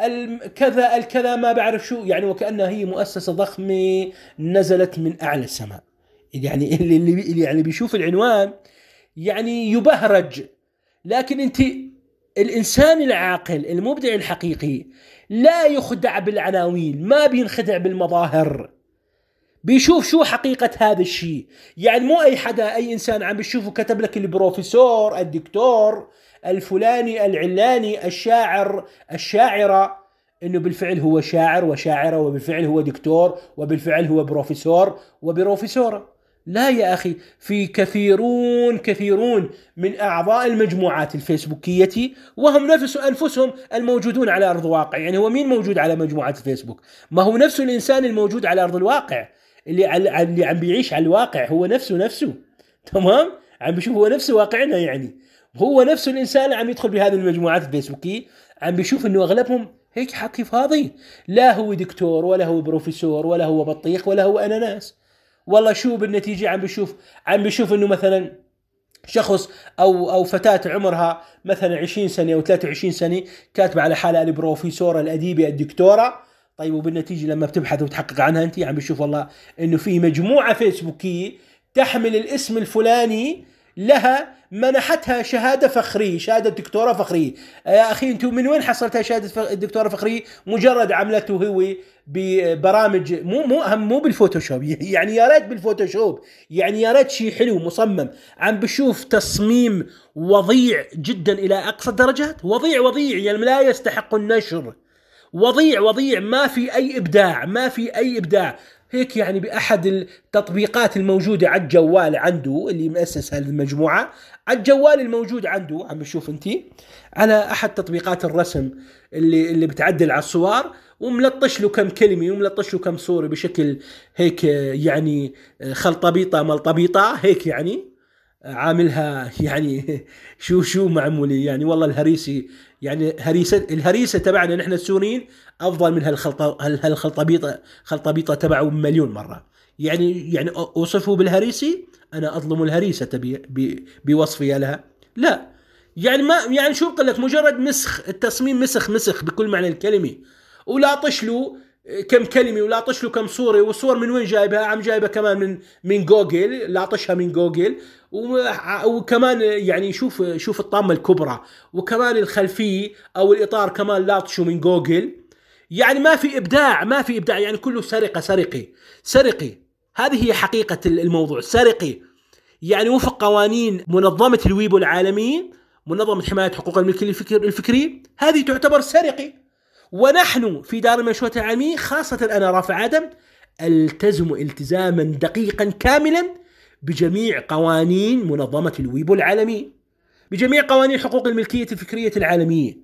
الكذا ما بعرف شو يعني، وكأنها هي مؤسسة ضخمة نزلت من اعلى السماء. يعني اللي بيشوف العنوان يعني يبهرج. لكن انت الإنسان العاقل المبدع الحقيقي لا يخدع بالعناوين، ما بينخدع بالمظاهر، بيشوف شو حقيقة هذا الشيء. يعني مو أي حدا، أي إنسان عم بيشوفه كتب لك البروفيسور، الدكتور الفلاني العلاني، الشاعر، الشاعرة، إنه بالفعل هو شاعر وشاعرة، وبالفعل هو دكتور، وبالفعل هو بروفيسور وبروفيسورة. لا يا أخي، في كثيرون من أعضاء المجموعات الفيسبوكية وهم أنفسهم الموجودون على أرض الواقع. يعني هو مين موجود على مجموعات الفيسبوك؟ ما هو نفس الإنسان الموجود على أرض الواقع، اللي عم بيعيش على الواقع، هو نفسه تمام، عم بيشوف هو نفسه واقعنا. يعني هو نفسه الإنسان عم يدخل بهذه المجموعات الفيسبوكية، عم بيشوف إنه أغلبهم هيك حكي فاضي، لا هو دكتور ولا هو بروفيسور ولا هو بطيخ ولا هو أناناس. والله شو بالنتيجة عم بيشوف إنه مثلا شخص أو فتاة عمرها مثلا 20 سنة أو 23 سنة كاتبة على حالها البروفيسورة، الأديبة، الدكتورة. طيب وبالنتيجة لما بتبحث وتحقق عنها أنت عم بيشوف والله إنه في مجموعة فيسبوكية تحمل الاسم الفلاني، لها منحتها شهادة فخرية، شهادة دكتورة فخرية. يا أخي أنتوا من وين حصلتها شهادة دكتورة فخرية؟ مجرد عملته هو ببرامج، مو بالفوتوشوب. يعني يا ريت بالفوتوشوب، يعني يا ريت شيء حلو مصمم. عم بشوف تصميم وضيع جدا إلى أقصى الدرجات، وضيع يعني لا يستحق النشر، وضيع ما في أي إبداع. هيك يعني بأحد التطبيقات الموجودة على الجوال عنده، اللي مؤسس هذه المجموعة على الجوال الموجود عنده، عم بشوف انت على أحد تطبيقات الرسم اللي بتعدل على الصور، وملطش له كم كلمة وملطش له كم صورة بشكل هيك يعني خلطبيطة ملطبيطة هيك يعني عاملها يعني شو معمولي يعني والله الهريسي يعني الهريسة تبعنا نحن السوريين أفضل من خلطبيطة تبعه مليون مرة. يعني أوصفه بالهريسي، أنا أظلم الهريسة بوصفي لها؟ لا، يعني ما يعني شو بقول لك، مجرد مسخ التصميم، مسخ بكل معنى الكلمة، ولاطش له كم كلمة ولاطش له كم صورة، والصور من وين جايبها؟ عم جايبها كمان من جوجل، لاطشها من جوجل، وكمان يعني شوف الطامة الكبرى، وكمان الخلفية أو الإطار كمان لاطشه من جوجل. يعني ما في إبداع يعني كله سرقة. هذه هي حقيقة الموضوع، سرقة. يعني وفق قوانين منظمة الويبو العالمية، منظمة حماية حقوق الملكية الفكري، هذه تعتبر سرقة. ونحن في دار المنشورات العالمية، خاصة أنا رافع آدم، التزم التزاما دقيقا كاملا بجميع قوانين منظمة الويبو العالمية، بجميع قوانين حقوق الملكية الفكرية العالمية.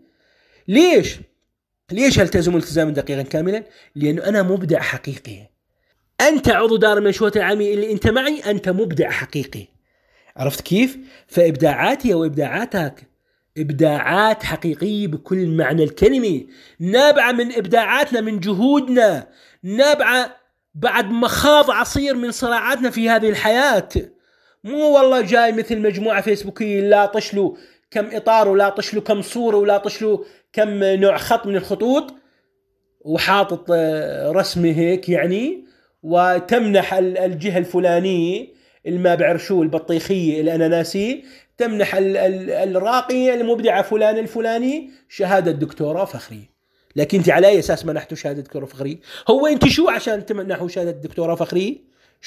ليش التزم التزاما دقيقا كاملا؟ لأنه أنا مبدع حقيقي. أنت عضو دار المنشورات العالمية اللي أنت معي، أنت مبدع حقيقي. عرفت كيف؟ فإبداعاتي وإبداعاتك إبداعات حقيقية بكل معنى الكلمة، نابعة من إبداعاتنا، من جهودنا، نابعة بعد مخاض عصير من صراعاتنا في هذه الحياة. مو والله جاي مثل مجموعة فيسبوكية لا طشلوا كم إطار ولا طشلوا كم صورة ولا طشلوا كم نوع خط من الخطوط، وحاطط رسمه هيك يعني، وتمنح الجهة الفلانية ما بعرف شو البطيخية الأناناسية، تمنح الراقية المبدعة فلان الفلاني شهادة دكتوراه فخري. لكن انت على اي اساس منحتوا شهادة دكتوراه فخري؟ هو انت شو عشان تمنحوا شهادة دكتوراه فخري؟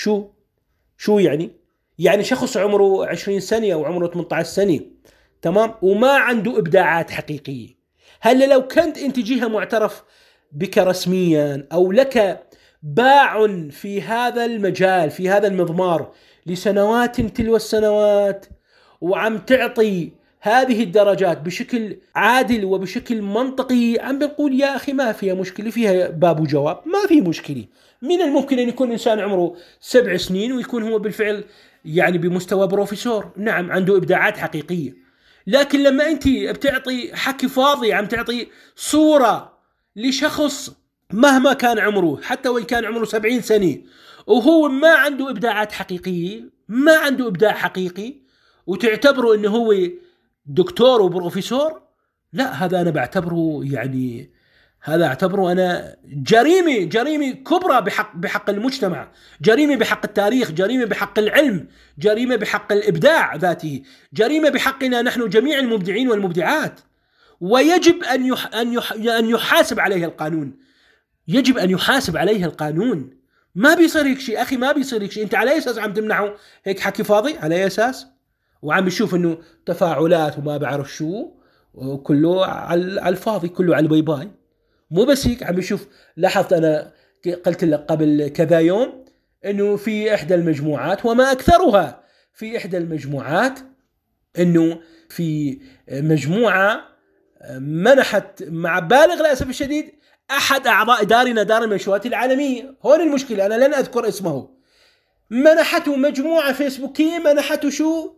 شو يعني شخص عمره 20 سنة او عمره 18 سنة، تمام، وما عنده ابداعات حقيقية. هل لو كنت انت جهة معترف بك رسميا، او لك باع في هذا المجال في هذا المضمار لسنوات تلو السنوات، وعم تعطي هذه الدرجات بشكل عادل وبشكل منطقي، عم بنقول يا أخي ما فيها مشكلة، فيها باب وجواب، ما في مشكلة. من الممكن أن يكون إنسان عمره 7 سنين ويكون هو بالفعل يعني بمستوى بروفيسور، نعم عنده إبداعات حقيقية. لكن لما أنت بتعطي حكي فاضي، عم تعطي صورة لشخص مهما كان عمره، حتى وإن كان عمره 70 سنة، وهو ما عنده إبداعات حقيقية، ما عنده إبداع حقيقي، وتعتبره إنه هو دكتور وبروفيسور، لا، هذا أنا بعتبره يعني هذا أعتبره أنا جريمة كبرى بحق المجتمع، جريمة بحق التاريخ، جريمة بحق العلم، جريمة بحق الإبداع ذاته، جريمة بحقنا نحن جميع المبدعين والمبدعات. ويجب أن يحاسب عليه القانون، يجب أن يحاسب عليه القانون. ما بيصير هيك شيء أخي، ما بيصير هيك شيء. أنت على أي أساس عم تمنعه هيك حكي فاضي؟ على أي أساس؟ وعم بيشوف إنه تفاعلات وما بعرف شو، كله على الفاضي، كله على الباي باي. مو بس هيك، عم بيشوف. لاحظت أنا قلت لك قبل كذا يوم إنه في إحدى المجموعات، وما أكثرها، في إحدى المجموعات إنه في مجموعة منحت مع بالغ الأسف الشديد أحد أعضاء دار المنشورات العالمية. هون المشكلة، أنا لن أذكر اسمه. منحته مجموعة فيسبوكية، منحته شو؟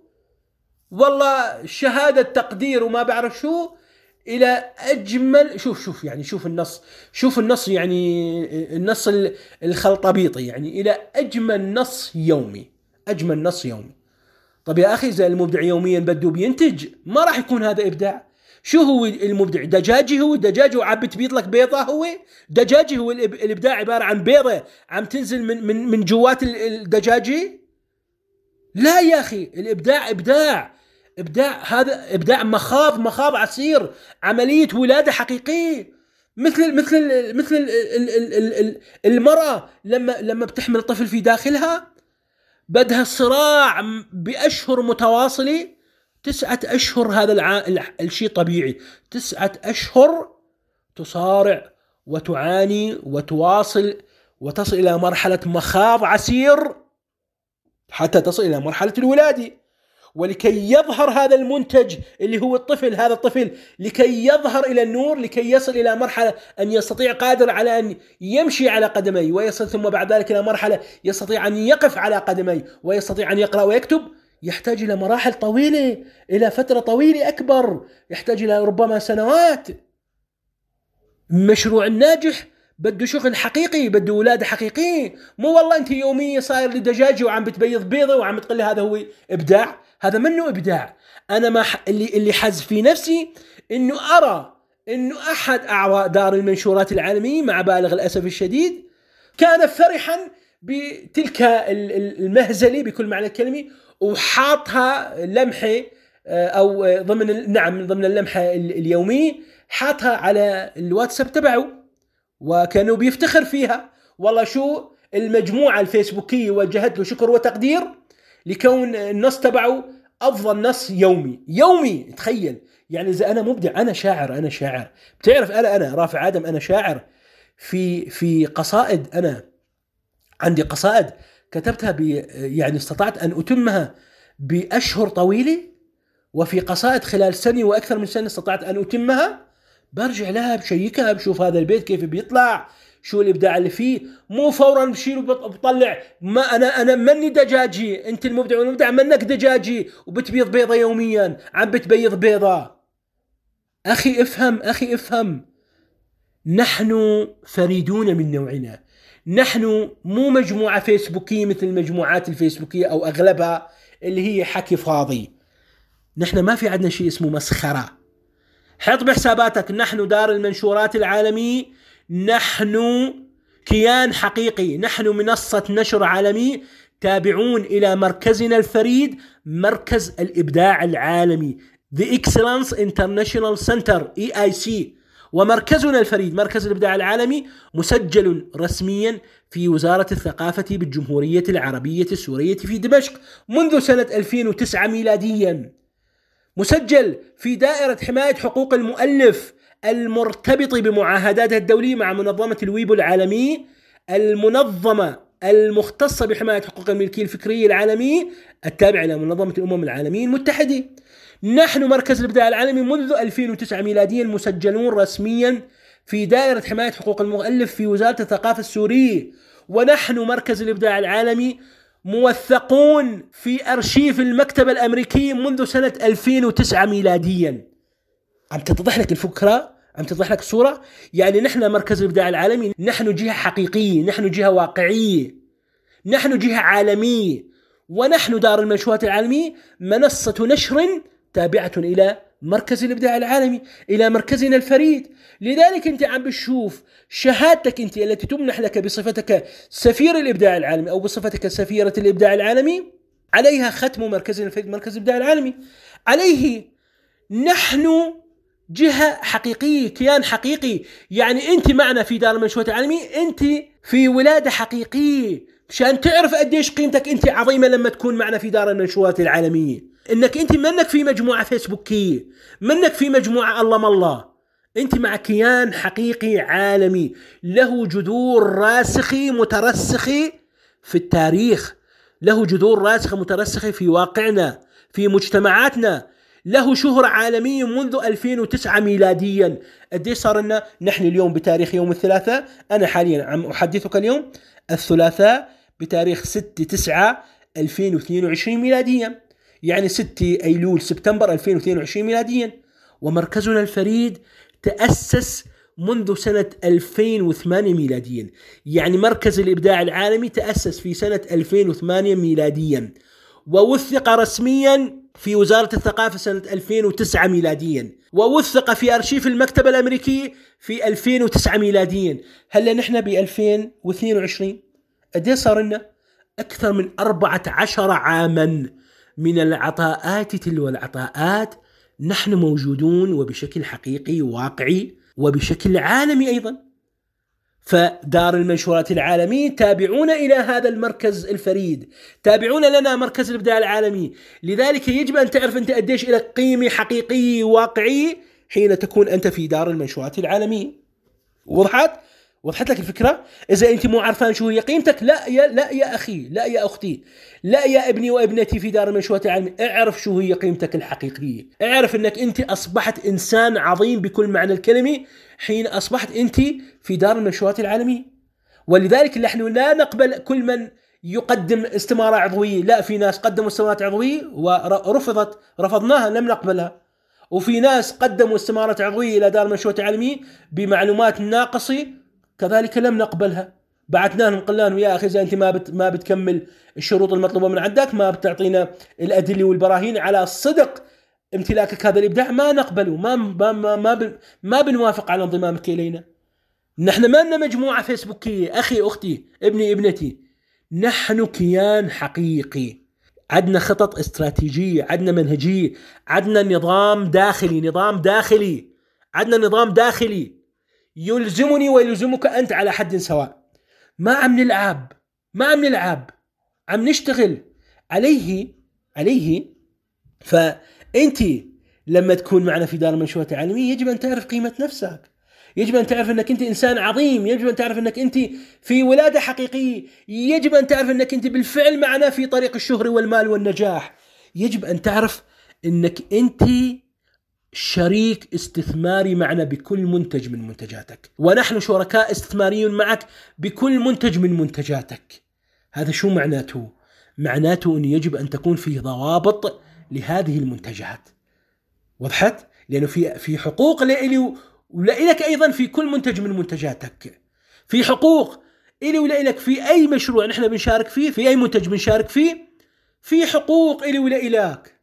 والله شهادة تقدير وما بعرف شو، إلى أجمل. شوف يعني شوف النص يعني النص الخلطبيطي، يعني إلى أجمل نص يومي. طب يا أخي إذا المبدع يوميا بده بينتج، ما راح يكون هذا إبداع. شو هو المبدع؟ دجاجي هو الدجاج وعم بتبيض لك بيضة. هو دجاجي هو الإبداع عبارة عن بيضة عم تنزل من جوات الدجاجي؟ لا يا أخي، الإبداع إبداع هذا إبداع مخاض عسير، عملية ولادة حقيقية. مثل المرأة لما بتحمل طفل في داخلها، بدها الصراع بأشهر متواصلة، 9 أشهر. هذا الشيء طبيعي، 9 أشهر تصارع وتعاني وتواصل وتصل إلى مرحلة مخاض عسير حتى تصل إلى مرحلة الولادة. ولكي يظهر هذا المنتج اللي هو الطفل، هذا الطفل لكي يظهر إلى النور، لكي يصل إلى مرحلة أن يستطيع قادر على أن يمشي على قدميه، ويصل ثم بعد ذلك إلى مرحلة يستطيع أن يقف على قدميه ويستطيع أن يقرأ ويكتب، يحتاج إلى مراحل طويلة، إلى فترة طويلة أكبر، يحتاج إلى ربما سنوات. مشروع الناجح بده شغل حقيقي، بده ولادة حقيقية، مو والله أنت يوميا صاير لدجاجة وعم بتبيض بيضة وعم تقول لي هذا هو إبداع. هذا منه إبداع. أنا ما اللي حز في نفسي إنه أرى إنه أحد أعضاء دار المنشورات العالمية مع بالغ الأسف الشديد كان فرحا بتلك المهزلة بكل معنى الكلمة، وحاطها لمحة أو ضمن اللمحة اليومية، حاطها على الواتساب تبعه، وكانوا بيفتخر فيها. والله شو المجموعة الفيسبوكية وجهت له شكر وتقدير لكون النص تبعه أفضل نص يومي. تخيل يعني إذا أنا مبدع، أنا شاعر بتعرف، أنا رافع آدم، أنا شاعر في قصائد. أنا عندي قصائد كتبتها يعني استطعت أن أتمها بأشهر طويلة، وفي قصائد خلال سنة وأكثر من سنة استطعت أن أتمها. برجع لها بشيكها، بشوف هذا البيت كيف بيطلع، شو الإبداع اللي فيه، مو فورا بشيل وبطلع. ما أنا مني دجاجي، أنت المبدع والمبدع منك دجاجي وبتبيض بيضة يوميا، عم بتبيض بيضة. أخي افهم، نحن فريدون من نوعنا، نحن مو مجموعة فيسبوكية مثل المجموعات الفيسبوكية أو أغلبها اللي هي حكي فاضي. نحن ما في عندنا شيء اسمه مسخرة. حط بحساباتك، نحن دار المنشورات العالمي، نحن كيان حقيقي، نحن منصة نشر عالمي تابعون إلى مركزنا الفريد، مركز الإبداع العالمي The Excellence International Center EIC. ومركزنا الفريد مركز الإبداع العالمي مسجل رسميا في وزارة الثقافة بالجمهورية العربية السورية في دمشق منذ سنة 2009 ميلاديا، مسجل في دائرة حماية حقوق المؤلف المرتبط بمعاهداتها الدولية مع منظمة الويبو العالمية، المنظمة المختصة بحماية حقوق الملكية الفكرية العالمية التابعة إلى منظمة الأمم العالمية المتحدة. نحن مركز الإبداع العالمي منذ 2009 ميلاديا مسجلون رسميا في دائرة حماية حقوق المؤلف في وزارة الثقافة السورية. ونحن مركز الإبداع العالمي موثقون في أرشيف المكتبة الأمريكية منذ سنة 2009 ميلاديا. عم تتضح لك الفكرة؟ عم تتضح لك الصورة؟ يعني نحن مركز الإبداع العالمي، نحن جهة حقيقية، نحن جهة واقعية، نحن جهة عالمية. ونحن دار المنشورات العالمية منصة نشر تابعة إلى مركز الإبداع العالمي، إلى مركزنا الفريد. لذلك أنت عم بتشوف شهادتك أنت التي تمنح لك بصفتك سفير الإبداع العالمي أو بصفتك سفيرة الإبداع العالمي، عليها ختم مركزنا الفريد مركز الإبداع العالمي. عليه نحن جهة حقيقية، كيان حقيقي. يعني أنت معنا في دار المنشورات العالمي، أنت في ولادة حقيقية، مشان تعرف قديش قيمتك أنت عظيمة لما تكون معنا في دار المنشورات العالمية. إنك أنت منك في مجموعة فيسبوكية، منك في مجموعة الله، أنت مع كيان حقيقي عالمي له جذور راسخة مترسخة في التاريخ، له جذور راسخة مترسخة في واقعنا، في مجتمعاتنا، له شهرة عالمية منذ 2009 ميلاديا. قديش صار لنا نحن اليوم بتاريخ يوم الثلاثاء؟ أنا حاليا عم أحدثك اليوم الثلاثاء بتاريخ 6/9/2022 ميلاديا، يعني 6 أيلول سبتمبر 2022 ميلاديا. ومركزنا الفريد تأسس منذ سنة 2008 ميلاديا، يعني مركز الإبداع العالمي تأسس في سنة 2008 ميلاديا، ووثق رسميا في وزارة الثقافة سنة 2009 ميلاديا، ووثق في أرشيف المكتبة الأمريكية في 2009 ميلاديا. هلا نحن ب 2022، قديش صار لنا؟ أكثر من 14 عاما من العطاءات تلو العطاءات نحن موجودون، وبشكل حقيقي واقعي وبشكل عالمي أيضا. فدار المنشورات العالمي تابعون إلى هذا المركز الفريد، تابعون لنا مركز الإبداع العالمي. لذلك يجب أن تعرف أنت قديش لك قيمة حقيقية واقعية حين تكون أنت في دار المنشورات العالمية. وضحت؟ وضحت لك الفكرة؟ إذا أنت مو عارفان شو هي قيمتك، لا يا أخي، لا يا أختي، لا يا ابني وابنتي في دار المنشورات العلمية، اعرف شو هي قيمتك الحقيقية. اعرف أنك أنت أصبحت إنسان عظيم بكل معنى الكلمة حين أصبحت أنت في دار المنشورات العالمية. ولذلك نحن لا نقبل كل من يقدم استمارة عضوية. لا، في ناس قدموا استمارات عضوية رفضناها، لم نقبلها. وفي ناس قدموا استمارة عضوية إلى دار المنشورات العالمية بمعلومات ناقصة، كذلك لم نقبلها. بعثنا لهم قلنا لهم يا أخي إذا أنت ما بتكمل الشروط المطلوبة من عندك، ما بتعطينا الأدلة والبراهين على صدق امتلاكك هذا الإبداع، ما نقبله، ما بنوافق على انضمامك إلينا. نحن ما لنا مجموعة فيسبوكية أخي أختي ابني ابنتي، نحن كيان حقيقي، عندنا خطط استراتيجية، عندنا منهجية، عندنا نظام داخلي، عندنا نظام داخلي يلزمني ويلزمك أنت على حد سواء. ما عم نلعب، عم نشتغل عليه. فأنت لما تكون معنا في دار المنشورات العالمية يجب أن تعرف قيمة نفسك، يجب أن تعرف أنك أنت إنسان عظيم، يجب أن تعرف أنك أنت في ولادة حقيقية، يجب أن تعرف أنك أنت بالفعل معنا في طريق الشهرة والمال والنجاح، يجب أن تعرف أنك أنت شريك استثماري معنا بكل منتج من منتجاتك، ونحن شركاء استثماريون معك بكل منتج من منتجاتك. هذا شو معناته؟ معناته أن يجب أن تكون فيه ضوابط لهذه المنتجات. وضحت؟ لأنه في حقوق لإلي ولإلك أيضا في كل منتج من منتجاتك، في حقوق إلي ولإلك في أي مشروع نحن بنشارك فيه، في أي منتج بنشارك فيه، في حقوق إلي ولإلك.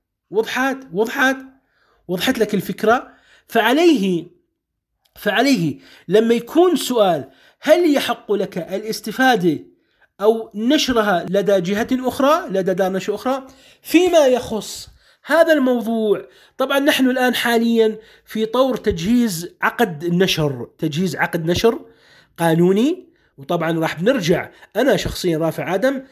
وضحت لك الفكرة؟ فعليه لما يكون سؤال هل يحق لك الاستفادة أو نشرها لدى جهة أخرى، لدى دار نشر أخرى فيما يخص هذا الموضوع. طبعا نحن الآن حاليا في طور تجهيز عقد نشر قانوني، وطبعا راح بنرجع أنا شخصيا رافع آدم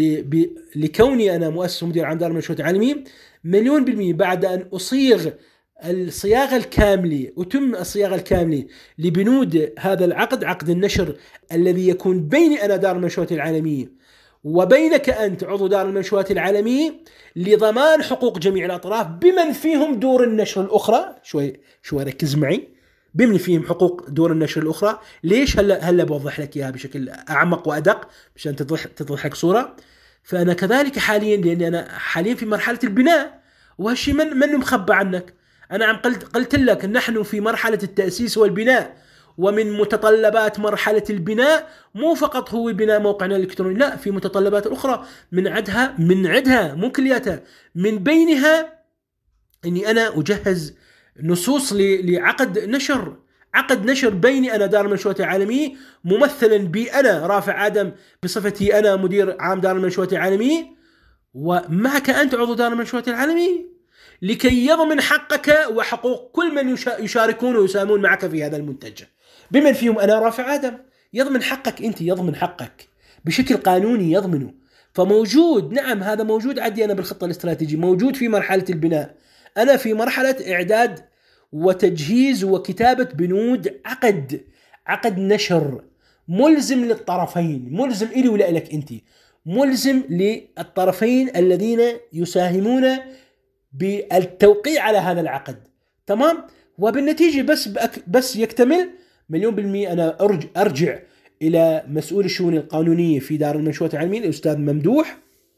لكوني أنا مؤسس ومدير عام دار المنشورات العالمية 100% بعد أن أصيغ الصياغة الكاملة وتم الصياغة الكاملة لبنود هذا العقد، عقد النشر الذي يكون بيني أنا دار المنشورات العالمية وبينك أنت عضو دار المنشورات العالمية، لضمان حقوق جميع الأطراف بمن فيهم دور النشر الأخرى. شوي ركز معي، بمن فيهم حقوق دور النشر الأخرى. ليش؟ هلا بوضح لك إياها بشكل أعمق وأدق مشان تتضح لك صورة. فأنا كذلك حاليا، لأني أنا حاليا في مرحلة البناء، وهالشي من مخبى عنك. أنا قلت لك نحن في مرحلة التأسيس والبناء، ومن متطلبات مرحلة البناء مو فقط هو بناء موقعنا الإلكتروني، لا، في متطلبات أخرى من عدها مو كلياتها، من بينها أني أنا أجهز نصوص لعقد نشر بيني أنا دار المنشورات العالمية، ممثلا بي أنا رافع آدم بصفتي أنا مدير عام دار المنشورات العالمية، ومعك أنت عضو دار المنشورات العالمية، لكي يضمن حقك وحقوق كل من يشاركون ويساهمون معك في هذا المنتج، بمن فيهم أنا رافع آدم. يضمن حقك أنت، يضمن حقك بشكل قانوني يضمنه. فموجود، نعم، هذا موجود عندي أنا بالخطة الاستراتيجية، موجود في مرحلة البناء. أنا في مرحلة إعداد وتجهيز وكتابة بنود عقد نشر ملزم للطرفين، ملزم إلي ولا لك أنت، ملزم للطرفين الذين يساهمون بالتوقيع على هذا العقد. تمام؟ وبالنتيجة بس يكتمل 100%. أنا أرجع إلى مسؤول الشؤون القانونية في دار المنشورات العالمية الأستاذ ممدوح،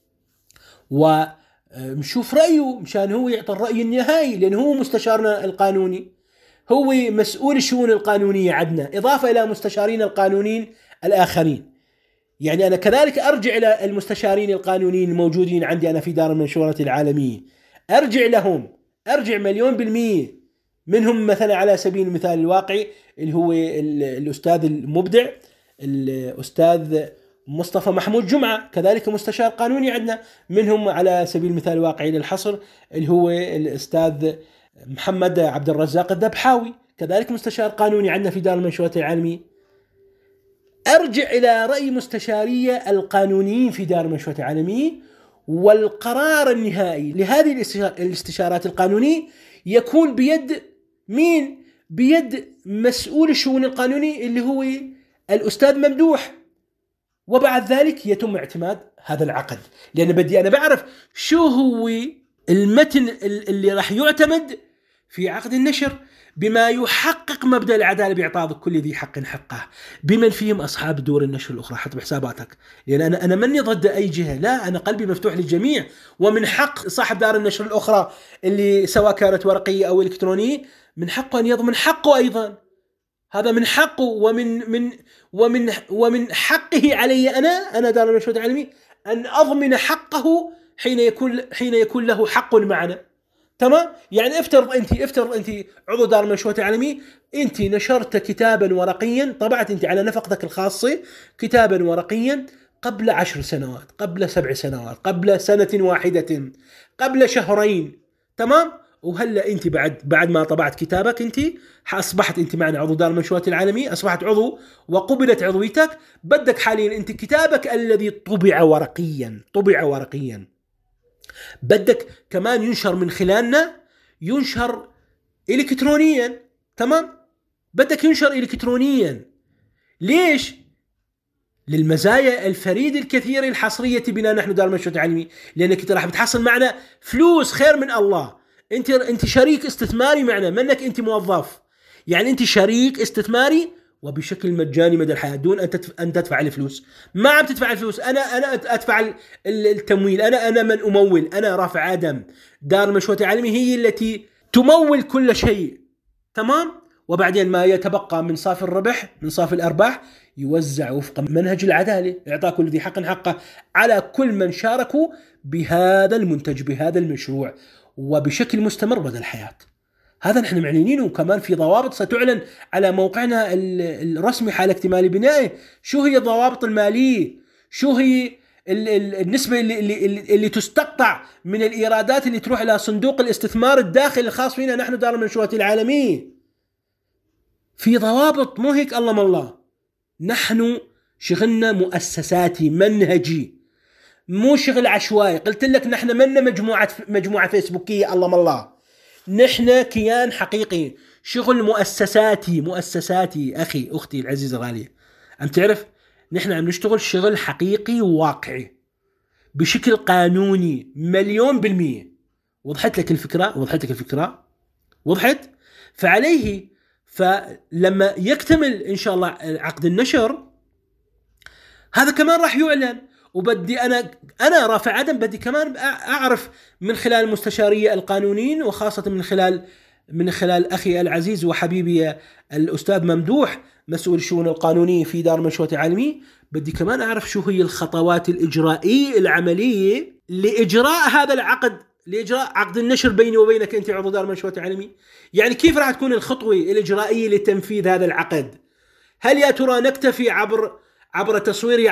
ومشوف رأيه مشان هو يعطي الرأي النهائي، لأنه هو مستشارنا القانوني، هو مسؤول الشؤون القانونية عندنا، إضافة إلى مستشارين القانونيين الآخرين. يعني أنا كذلك أرجع إلى المستشارين القانونيين الموجودين عندي أنا في دار المنشورات العالمية، أرجع لهم، أرجع 100% منهم. مثلا على سبيل المثال الواقعي اللي هو الأستاذ المبدع الأستاذ مصطفى محمود جمعة، كذلك مستشار قانوني عندنا. منهم على سبيل المثال الواقعي للحصر اللي هو الأستاذ محمد عبد الرزاق الذبحاوي، كذلك مستشار قانوني عندنا في دار المنشورات العالمية. أرجع إلى رأي مستشارية القانونيين في دار المنشورات العالمية، والقرار النهائي لهذه الاستشارات القانونية يكون بيد مين؟ بيد مسؤول الشؤون القانوني اللي هو الأستاذ ممدوح، وبعد ذلك يتم اعتماد هذا العقد، لأن بدي أنا بعرف شو هو المتن اللي راح يعتمد في عقد النشر بما يحقق مبدأ العدالة بإعطاء كل ذي حق حقه، بمن فيهم أصحاب دور النشر الأخرى. حط بحساباتك، لأن أنا مني ضد أي جهة، لا، أنا قلبي مفتوح للجميع، ومن حق صاحب دار النشر الأخرى اللي سواء كانت ورقية أو إلكترونية من حقه أن يضمن حقه أيضا. هذا من حقه، ومن حقه علي أنا دار النشر العالمي أن أضمن حقه حين يكون له حق معنا. تمام؟ يعني افترض انت عضو دار المنشورات العالمي، انت نشرت كتابا ورقيا، طبعت انت على نفقتك الخاصة كتابا ورقيا قبل 10 سنوات، قبل 7 سنوات، قبل 1 واحدة، قبل شهرين. تمام؟ وهلا انت بعد ما طبعت كتابك انت اصبحت انت معنا عضو دار المنشورات العالمي، اصبحت عضو وقبلت عضويتك. بدك حاليا انت كتابك الذي طبع ورقيا بدك كمان ينشر من خلالنا، ينشر إلكترونيا. تمام؟ بدك ينشر إلكترونيا. ليش؟ للمزايا الفريدة الكثيرة الحصرية بنا نحن دار المنشورات العالمي، لأنك انت راح بتحصل معنا فلوس خير من الله. انت شريك استثماري معنا، منك انت موظف، يعني انت شريك استثماري وبشكل مجاني مدى الحياة، دون أن تدفع الفلوس. ما عم تدفع الفلوس، أنا أدفع التمويل، أنا من أمول، أنا رافع آدم. دار المنشورات العالمي هي التي تمول كل شيء. تمام؟ وبعدين ما يتبقى من صافي الربح، من صافي الأرباح، يوزع وفق منهج العدالة، إعطاء كل ذي حق حقه على كل من شاركوا بهذا المنتج، بهذا المشروع، وبشكل مستمر مدى الحياة. هذا نحن معلنينه، وكمان في ضوابط ستعلن على موقعنا الرسمي حال اكتمال بنائه. شو هي الضوابط المالية؟ شو هي النسبة اللي تستقطع من الإيرادات اللي تروح إلى صندوق الاستثمار الداخلي الخاص فينا نحن دار المنشورات العالمية؟ في ضوابط، مو هيك الله ما الله. نحن شغلنا مؤسساتي منهجي، مو شغل عشوائي. قلت لك نحن منا مجموعة فيسبوكية الله ما الله، نحن كيان حقيقي، شغل مؤسساتي أخي أختي العزيزة الغالية. عم تعرف نحن عم نشتغل شغل حقيقي وواقعي بشكل قانوني 1,000,000%. وضحت لك الفكرة؟ وضحت؟ فلما يكتمل إن شاء الله عقد النشر هذا كمان راح يعلن، وبدي أنا رافع عدم بدي كمان أعرف من خلال المستشارية القانونيين، وخاصة من خلال أخي العزيز وحبيبي الأستاذ ممدوح مسؤول الشؤون القانونية في دار المنشورات العالمي، بدي كمان أعرف شو هي الخطوات الإجرائية العملية لإجراء هذا العقد، لإجراء عقد النشر بيني وبينك أنت عضو دار المنشورات العالمي. يعني كيف راح تكون الخطوة الإجرائية لتنفيذ هذا العقد؟ هل يا ترى نكتفي عبر تصويري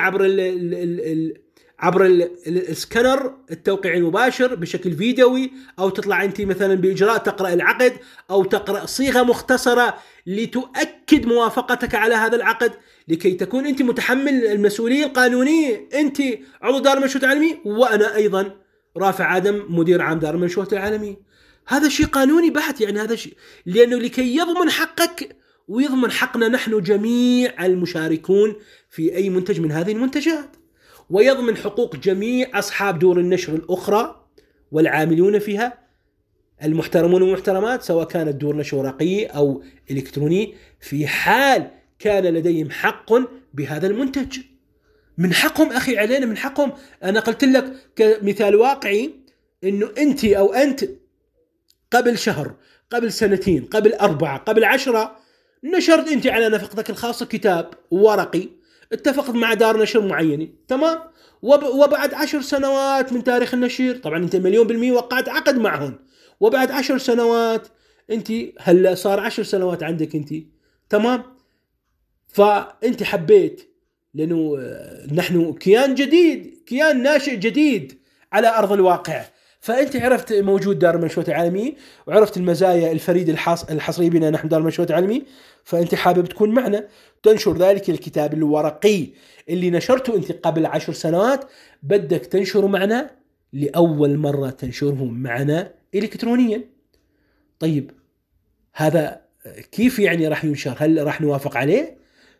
عبر السكانر التوقيع المباشر بشكل فيديوي، أو تطلع أنت مثلا بإجراء تقرأ العقد، أو تقرأ صيغة مختصرة لتؤكد موافقتك على هذا العقد لكي تكون أنت متحمل المسؤولية القانونية، أنت عضو دار المنشورات العالمي، وأنا أيضا رافع آدم مدير عام دار المنشورات العالمي. هذا شيء قانوني بحت، يعني هذا شيء لأنه لكي يضمن حقك ويضمن حقنا نحن جميع المشاركون في أي منتج من هذه المنتجات، ويضمن حقوق جميع أصحاب دور النشر الأخرى والعاملون فيها المحترمون والمحترمات، سواء كانت دور نشر ورقية أو إلكترونية، في حال كان لديهم حق بهذا المنتج. من حقهم أخي علينا، من حقهم. أنا قلت لك كمثال واقعي إنه أنت أو أنت قبل شهر، قبل 2 قبل 4 قبل 10 نشرت أنت على نفقتك الخاصة كتاب ورقي، اتفقت مع دار نشر معينة، تمام، وبعد 10 سنوات من تاريخ النشر، طبعا أنت 1,000,000% وقعت عقد معهم، وبعد 10 سنوات أنت هلا صار 10 سنوات عندك أنت، تمام، فأنت حبيت، لأنه نحن كيان جديد، كيان ناشئ جديد على أرض الواقع، فأنت عرفت موجود دار المنشورات العالمي، وعرفت المزايا الفريدة الحصرية بنا نحن دار المنشورات العالمي، فأنت حابب تكون معنا تنشر ذلك الكتاب الورقي اللي نشرته أنت قبل 10 سنوات، بدك تنشره معنا لأول مرة، تنشره معنا إلكترونيا. طيب هذا كيف يعني راح ينشر؟ هل راح نوافق عليه؟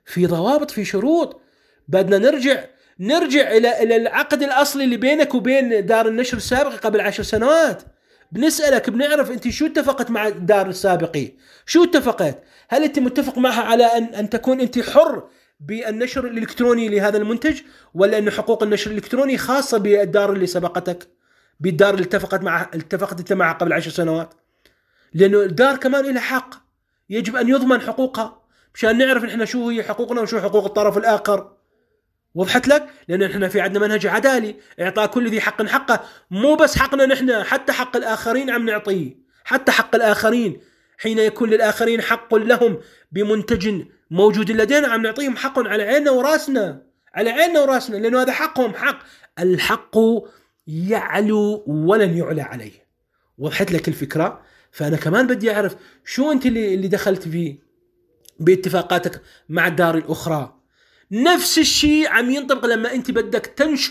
في ضوابط، في شروط. بدنا نرجع إلى العقد الأصلي اللي بينك وبين دار النشر السابقة قبل 10 سنوات. بنسألك، بنعرف أنت شو اتفقت مع الدار السابقة، شو اتفقت؟ هل أنت متفق معها على أن تكون أنت حر بالنشر الإلكتروني لهذا المنتج، ولا أن حقوق النشر الإلكتروني خاصة بالدار اللي سبقتك، بالدار اللي اتفقت أنت معها قبل 10 سنوات؟ لأنه الدار كمان لها حق، يجب أن يضمن حقوقها مشان نعرف نحن شو هي حقوقنا وشو حقوق الطرف الآخر. وضحت لك؟ لأن نحن في عندنا منهج عدالي، إعطاء كل ذي حق حقه، مو بس حقنا نحن، حتى حق الآخرين عم نعطيه، حتى حق الآخرين. حين يكون للآخرين حق لهم بمنتج موجود لدينا عم نعطيهم حق على عيننا وراسنا، على عيننا وراسنا، لأنه هذا حقهم. الحق يعلو ولن يعلى عليه. وضحت لك الفكرة؟ فأنا كمان بدي أعرف شو أنت اللي دخلت فيه باتفاقاتك مع الدار الأخرى. نفس الشيء عم ينطبق لما أنت بدك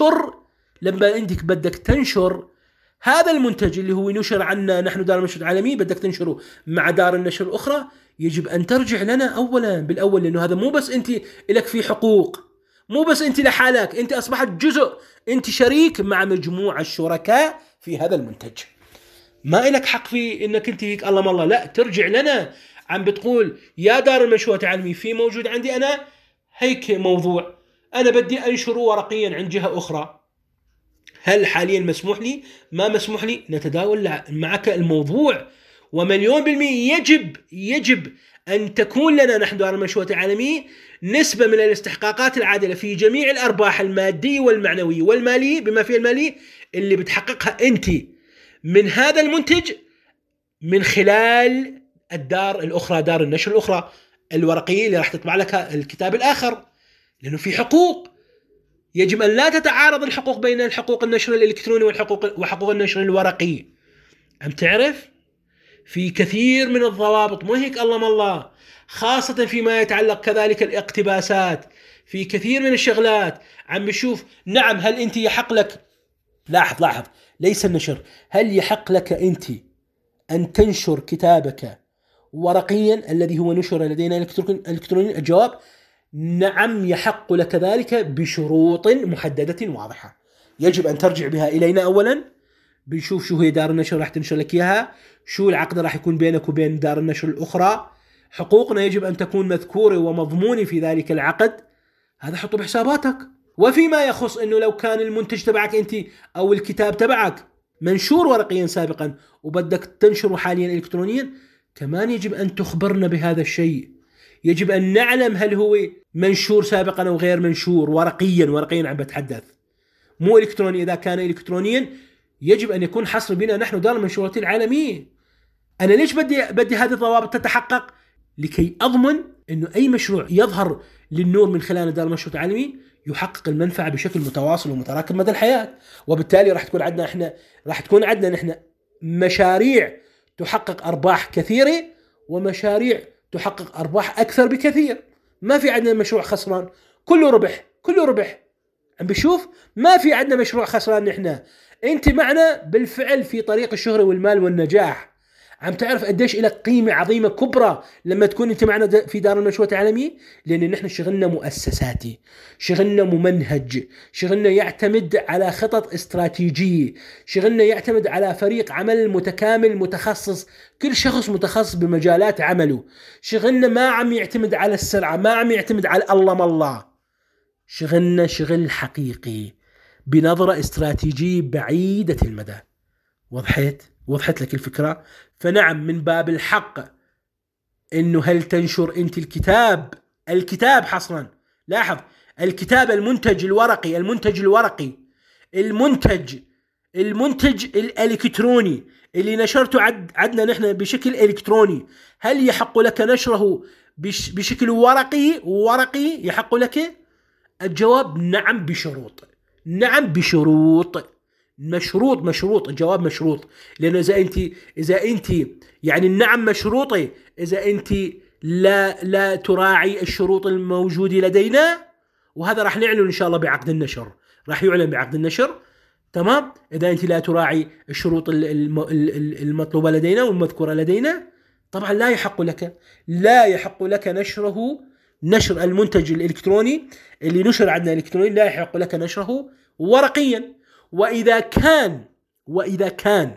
تنشر هذا المنتج اللي هو نشر عنا نحن دار النشر العالمي، بدك تنشره مع دار النشر الأخرى، يجب أن ترجع لنا أولا بالأول، لأنه هذا مو بس أنت لك في حقوق، مو بس أنت لحالك، أنت أصبحت جزء، أنت شريك مع مجموعة الشركاء في هذا المنتج. ما إلك حق في إنك أنت هيك الله، لا، ترجع لنا عم بتقول يا دار النشر العالمي في موجود عندي أنا هيك موضوع، أنا بدي أنشره ورقيا عند جهة أخرى، هل حاليا مسموح لي؟ ما مسموح لي؟ نتداول معك الموضوع. و1,000,000% يجب أن تكون لنا نحن دار النشر العالمي نسبة من الاستحقاقات العادلة في جميع الأرباح المادية والمعنوية والمالية، بما فيها المالية اللي بتحققها أنت من هذا المنتج من خلال الدار الأخرى، دار النشر الأخرى الورقية اللي راح تطبع لك الكتاب الآخر. لأنه في حقوق، يجب أن لا تتعارض الحقوق بين الحقوق النشر الإلكتروني وحقوق النشر الورقي. أم تعرف في كثير من الضوابط، مو هيك الله، خاصة فيما يتعلق كذلك الاقتباسات، في كثير من الشغلات عم بشوف. نعم، هل أنت يحق لك، لاحظ ليس النشر، هل يحق لك أنت أن تنشر كتابك ورقيا الذي هو نشر لدينا الإلكترونيا؟ الجواب نعم، يحق لك ذلك بشروط محددة واضحة، يجب أن ترجع بها إلينا أولا. بنشوف شو هي دار النشر راح تنشر لك إياها، شو العقد راح يكون بينك وبين دار النشر الأخرى، حقوقنا يجب أن تكون مذكورة ومضمونة في ذلك العقد، هذا حطه بحساباتك. وفيما يخص أنه لو كان المنتج تبعك أنت أو الكتاب تبعك منشور ورقيا سابقا وبدك تنشره حاليا إلكترونيا، كمان يجب أن تخبرنا بهذا الشيء، يجب أن نعلم هل هو منشور سابقا أو غير منشور ورقيا عم بتحدث، مو إلكتروني. إذا كان إلكترونيا يجب أن يكون حصر بنا نحن دار المنشورات العالمية. أنا ليش بدي هذه الضوابط تتحقق؟ لكي أضمن أنه أي مشروع يظهر للنور من خلال دار المنشورات العالمية يحقق المنفعة بشكل متواصل ومتراكم مدى الحياة. وبالتالي راح تكون عندنا نحن مشاريع تحقق أرباح كثيرة ومشاريع تحقق أرباح أكثر بكثير. ما في عندنا مشروع خسران، كله ربح. عم بشوف ما في عندنا مشروع خسران. نحن أنت معنا بالفعل في طريق الشهرة والمال والنجاح. عم تعرف قديش لك قيمة عظيمة كبرى لما تكون أنت معنا في دار النشر العالمية، لأن نحن شغلنا مؤسساتي، شغلنا ممنهج، شغلنا يعتمد على خطط استراتيجية، شغلنا يعتمد على فريق عمل متكامل متخصص، كل شخص متخصص بمجالات عمله. شغلنا ما عم يعتمد على السرعة، ما عم يعتمد على الله. شغلنا شغل حقيقي بنظرة استراتيجية بعيدة المدى. وضحت لك الفكرة؟ فنعم، من باب الحق إنه هل تنشر أنت الكتاب حصرا. لاحظ، الكتاب، المنتج الورقي، المنتج الإلكتروني اللي نشرته عدنا نحن بشكل إلكتروني، هل يحق لك نشره بشكل ورقي يحق لك؟ الجواب نعم بشروط. مشروط. الجواب مشروط، لأنه إذا أنت يعني النعم مشروطة، إذا أنت لا تراعي الشروط الموجودة لدينا، وهذا راح نعلن إن شاء الله بعقد النشر، راح يعلن بعقد النشر. تمام؟ إذا أنت لا تراعي الشروط المطلوبة لدينا والمذكورة لدينا، طبعا لا يحق لك نشره نشر المنتج الإلكتروني اللي نشر عندنا إلكترونيا لا يحق لك نشره ورقيا. وإذا كان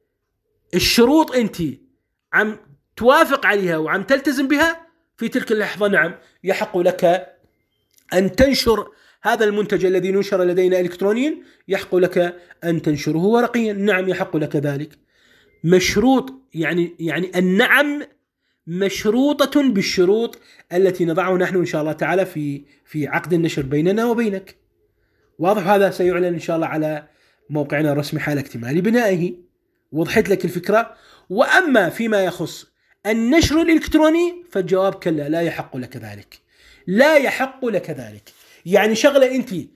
الشروط أنت عم توافق عليها وعم تلتزم بها في تلك اللحظة، نعم يحق لك أن تنشر هذا المنتج الذي نشر لدينا إلكترونيا، يحق لك أن تنشره ورقيا، نعم يحق لك ذلك. مشروط يعني النعم مشروطة بالشروط التي نضعها نحن إن شاء الله تعالى في عقد النشر بيننا وبينك. واضح؟ هذا سيعلن إن شاء الله على موقعنا الرسمي حال اكتمال بنائه. وضحت لك الفكرة؟ وأما فيما يخص النشر الإلكتروني فالجواب كلا، لا يحق لك ذلك، لا يحق لك ذلك. يعني شغلة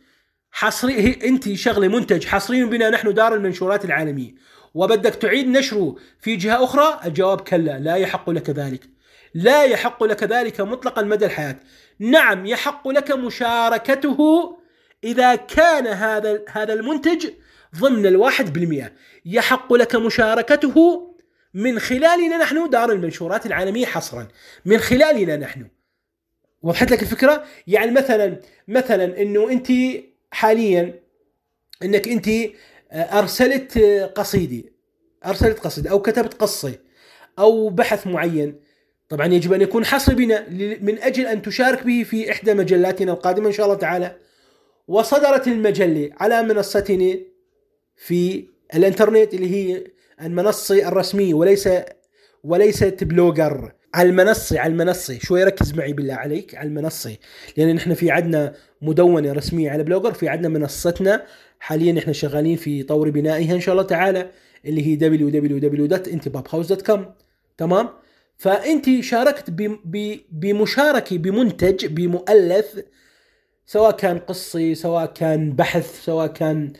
أنت شغلة منتج حصري بنا نحن دار المنشورات العالمية وبدك تعيد نشره في جهة أخرى، الجواب كلا، لا يحق لك ذلك، لا يحق لك ذلك مطلقا مدى الحياة. نعم يحق لك مشاركته إذا كان هذا المنتج ضمن 1%، يحق لك مشاركته من خلالنا نحن دار المنشورات العالمية حصرا، من خلالنا نحن. وضحت لك الفكرة؟ يعني مثلا انه انت حاليا انك انت ارسلت قصيدة او كتبت قصة او بحث معين، طبعا يجب ان يكون حصري بنا من اجل ان تشارك به في احدى مجلاتنا القادمة ان شاء الله تعالى. وصدرت المجلة على منصتنا في الانترنت اللي هي المنصة الرسمية وليست بلوجر، على المنصة شوي ركز معي بالله عليك، على المنصة، لأن نحن في عدنا مدونة رسمية على بلوجر، في عدنا منصتنا حاليا نحن شغالين في طور بنائها إن شاء الله تعالى اللي هي www.intibabhouse.com. تمام؟ فأنت شاركت بمشاركة بمنتج بمؤلف، سواء كان قصة، سواء كان بحث، سواء كان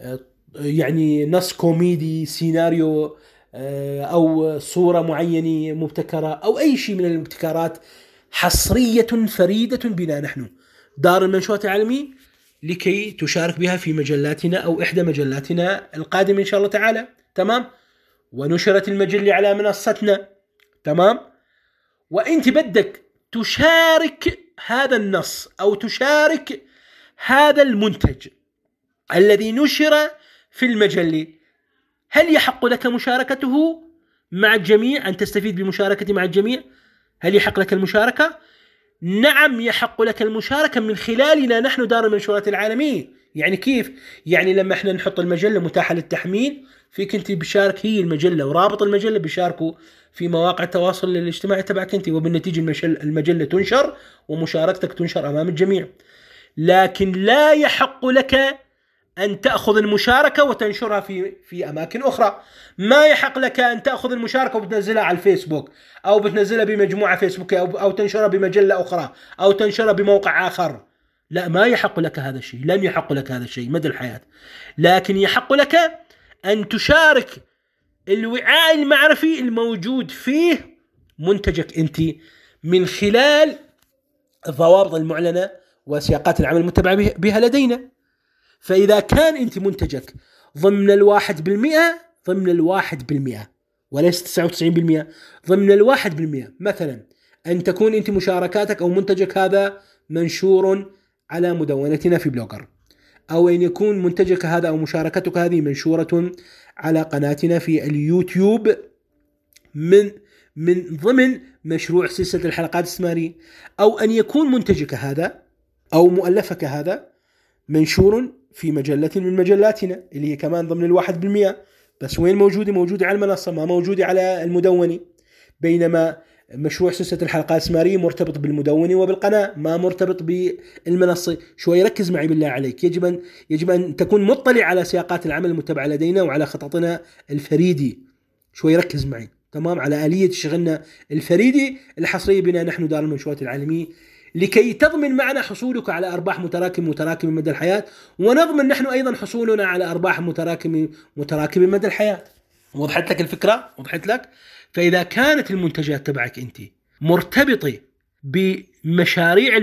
يعني نص كوميدي، سيناريو، أو صورة معينة مبتكرة أو أي شيء من الابتكارات حصرية فريدة بنا نحن دار المنشورات العالمية لكي تشارك بها في مجلاتنا أو إحدى مجلاتنا القادمة إن شاء الله تعالى. تمام؟ ونشرت المجلة على منصتنا. تمام؟ وإنت بدك تشارك هذا النص أو تشارك هذا المنتج الذي نشر في المجلة، هل يحق لك مشاركته مع الجميع، أن تستفيد بمشاركته مع الجميع؟ هل يحق لك المشاركة؟ نعم يحق لك المشاركة من خلالنا نحن دار المنشورات العالمية. يعني كيف؟ يعني لما احنا نحط المجلة متاحة للتحميل، فيك انت بشارك هي المجلة ورابط المجلة بيشاركوا في مواقع التواصل الاجتماعي تبعك انت، وبالنتيجة المجلة تنشر ومشاركتك تنشر أمام الجميع. لكن لا يحق لك أن تأخذ المشاركة وتنشرها في أماكن أخرى. ما يحق لك أن تأخذ المشاركة وبتنزلها على الفيسبوك أو بتنزلها بمجموعة فيسبوكية أو تنشرها بمجلة أخرى أو تنشرها بموقع آخر. لا، ما يحق لك هذا الشيء، لن يحق لك هذا الشيء مدى الحياة. لكن يحق لك أن تشارك الوعاء المعرفي الموجود فيه منتجك أنت من خلال الضوابط المعلنة وسياقات العمل المتبعة بها لدينا. فإذا كان أنت منتجك ضمن 1%، وليس 99%، ضمن 1%، مثلا أن تكون أنت مشاركاتك أو منتجك هذا منشور على مدونتنا في بلوجر، أو أن يكون منتجك هذا أو مشاركتك هذه منشورة على قناتنا في اليوتيوب من ضمن مشروع سلسلة الحلقات الاستثمارية، أو أن يكون منتجك هذا أو مؤلفك هذا منشور في مجلة من مجلاتنا اللي هي كمان ضمن 1%، بس وين موجودة على المنصة، ما موجودة على المدونة. بينما مشروع سلسلة الحلقات الاستثمارية مرتبط بالمدونة وبالقناة، ما مرتبط بالمنصة. شوي ركز معي بالله عليك، يجب أن تكون مطلع على سياقات العمل المتبعة لدينا وعلى خططنا الفريدي. شوي ركز معي، تمام، على آلية شغلنا الفريدي الحصرية بنا نحن دار المنشورات العالمية، لكي تضمن معنا حصولك على أرباح متراكمة مدى الحياة، ونضمن نحن أيضا حصولنا على أرباح متراكمة مدى الحياة. وضحت لك الفكرة؟ وضحت لك؟ فإذا كانت المنتجات تبعك أنت مرتبطة بمشاريع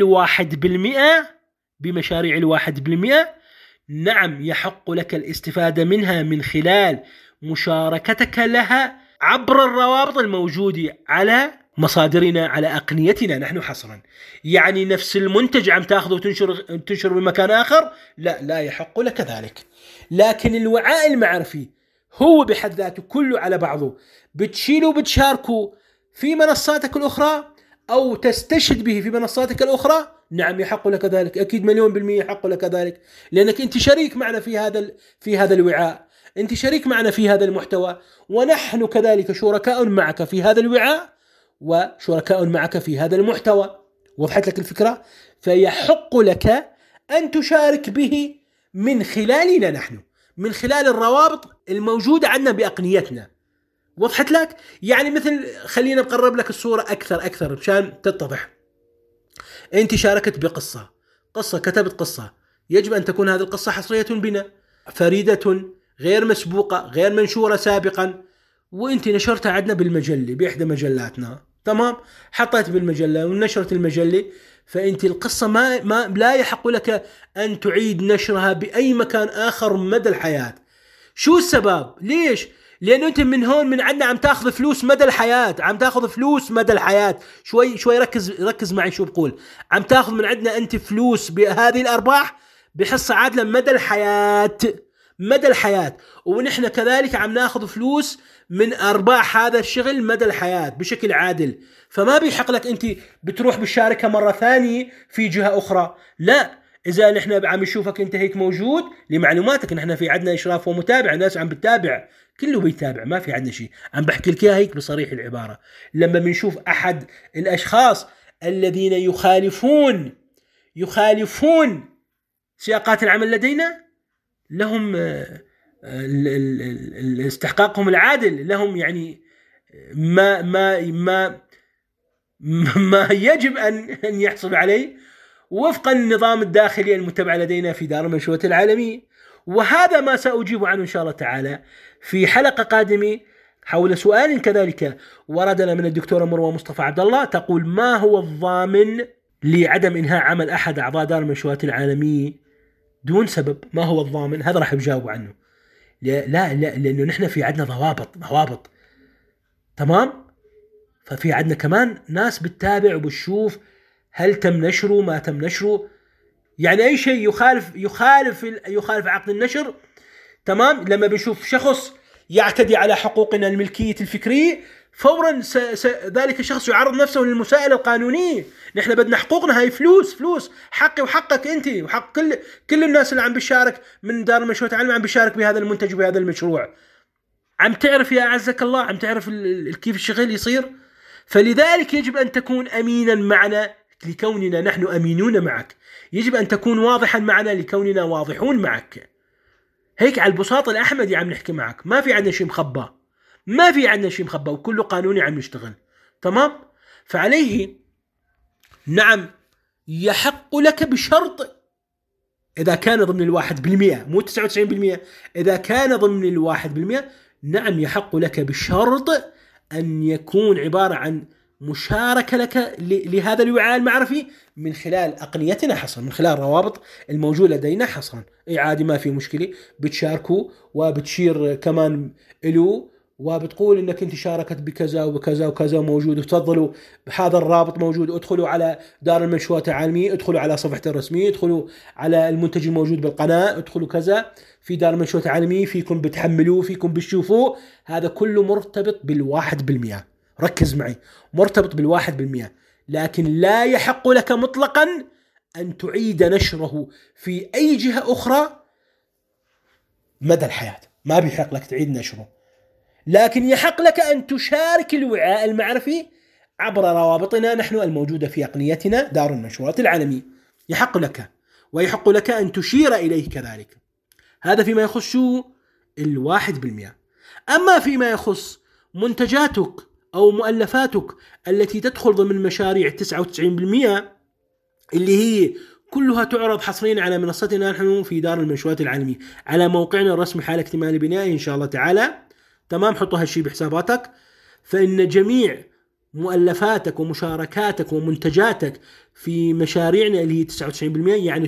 1%، نعم يحق لك الاستفادة منها من خلال مشاركتك لها عبر الروابط الموجودة على مصادرنا على أقنيتنا نحن حصرا. يعني نفس المنتج عم تأخذه وتنشر بمكان آخر، لا يحق لك ذلك. لكن الوعاء المعرفي هو بحد ذاته كله على بعضه، بتشيله وبتشاركه في منصاتك الأخرى أو تستشهد به في منصاتك الأخرى، نعم يحق لك ذلك، أكيد 100% يحق لك ذلك، لأنك أنت شريك معنا في هذا الوعاء، أنت شريك معنا في هذا المحتوى، ونحن كذلك شركاء معك في هذا الوعاء وشركاء معك في هذا المحتوى. وضحت لك الفكرة؟ فيحق لك أن تشارك به من خلالنا نحن، من خلال الروابط الموجودة عندنا بأقنيتنا. وضحت لك؟ يعني مثل خلينا نقرب لك الصورة أكثر مشان تتضح. أنت شاركت بقصة، كتبت قصة، يجب أن تكون هذه القصة حصرية بنا، فريدة، غير مسبوقة، غير منشورة سابقا، وأنت نشرتها عندنا بالمجلة بإحدى مجلاتنا، تمام؟ حطيت بالمجلة ونشرت المجلة، فأنت القصة ما لا يحق لك أن تعيد نشرها بأي مكان آخر مدى الحياة. شو السبب؟ ليش؟ لأنه أنت من هون من عندنا عم تأخذ فلوس مدى الحياة، عم تأخذ فلوس مدى الحياة. شوي ركز معي شو بقول. عم تأخذ من عندنا أنت فلوس بهذه الأرباح بحصة عادلة مدى الحياة، ونحن كذلك عم ناخذ فلوس من أرباح هذا الشغل مدى الحياة بشكل عادل. فما بيحق لك أنت بتروح بالشاركة مرة ثانية في جهة أخرى، لا. إذا نحن عم نشوفك أنت هيك موجود، لمعلوماتك نحن في عندنا إشراف ومتابعة، الناس عم بتتابع، كله بيتابع، ما في عندنا شيء. عم بحكي لك إياها هيك بصريح العبارة. لما بنشوف أحد الأشخاص الذين يخالفون سياقات العمل لدينا، لهم استحقاقهم العادل، لهم يعني ما يجب أن يحصل عليه وفق النظام الداخلي المتبع لدينا في دار المنشورات العالمية. وهذا ما سأجيب عنه إن شاء الله تعالى في حلقة قادمة حول سؤال كذلك وردنا من الدكتورة مروة مصطفى عبد الله، تقول: ما هو الضامن لعدم إنهاء عمل أحد أعضاء دار المنشورات العالمية دون سبب؟ ما هو الضامن؟ هذا راح بجاوب عنه. لا لأنه نحن في عندنا ضوابط، تمام؟ ففي عندنا كمان ناس بتتابع وبتشوف هل تم نشره ما تم نشره. يعني أي شيء يخالف عقد النشر، تمام؟ لما بنشوف شخص يعتدي على حقوقنا الملكية الفكرية، فورا ذلك الشخص يعرض نفسه للمساءلة القانونية. نحن بدنا حقوقنا، هاي فلوس حقي وحقك أنت وحق كل الناس اللي عم بيشارك من دار المنشورات العالمية، عم بيشارك بهذا المنتج وبهذا المشروع. عم تعرف يا أعزك الله، عم تعرف كيف الشغل يصير. فلذلك يجب أن تكون أمينا معنا لكوننا نحن أمينون معك، يجب أن تكون واضحا معنا لكوننا واضحون معك. هيك على البساط الأحمدي عم نحكي معك، ما في عندنا شيء مخبى، وكله قانوني عم نشتغل، تمام؟ فعليه نعم يحق لك بشرط، إذا كان ضمن 1%، مو 99%، إذا كان ضمن 1%، نعم يحق لك بشرط أن يكون عبارة عن مشاركة لك لهذا الوعاء المعرفي من خلال أقنيتنا حصرا، من خلال روابط الموجودة لدينا حصرا. أي عادي، ما في مشكلة، بتشاركوا وبتشير كمان له وبتقول إنك أنت شاركت بكذا وكذا وكذا موجود، وتفضلوا بهذا الرابط موجود، ادخلوا على دار المنشورات العالمية، ادخلوا على صفحته الرسمية، ادخلوا على المنتج الموجود بالقناة، ادخلوا كذا في دار المنشورات العالمية، فيكم بتحملوه، فيكم بتشوفوه. هذا كله مرتبط بال1%. ركز معي، مرتبط بال1%. لكن لا يحق لك مطلقا أن تعيد نشره في أي جهة أخرى مدى الحياة، ما بيحق لك تعيد نشره. لكن يحق لك أن تشارك الوعاء المعرفي عبر روابطنا نحن الموجودة في أقنيتنا دار المنشورات العالمية. يحق لك، ويحق لك أن تشير إليه كذلك. هذا فيما يخص 1%. أما فيما يخص منتجاتك أو مؤلفاتك التي تدخل ضمن مشاريع 99%، اللي هي كلها تعرض حصريا على منصتنا نحن في دار المنشورات العالمية على موقعنا الرسمي حال اكتمال بنائي إن شاء الله تعالى، تمام؟ حطوا هالشي بحساباتك. فإن جميع مؤلفاتك ومشاركاتك ومنتجاتك في مشاريعنا اللي هي 99%، يعني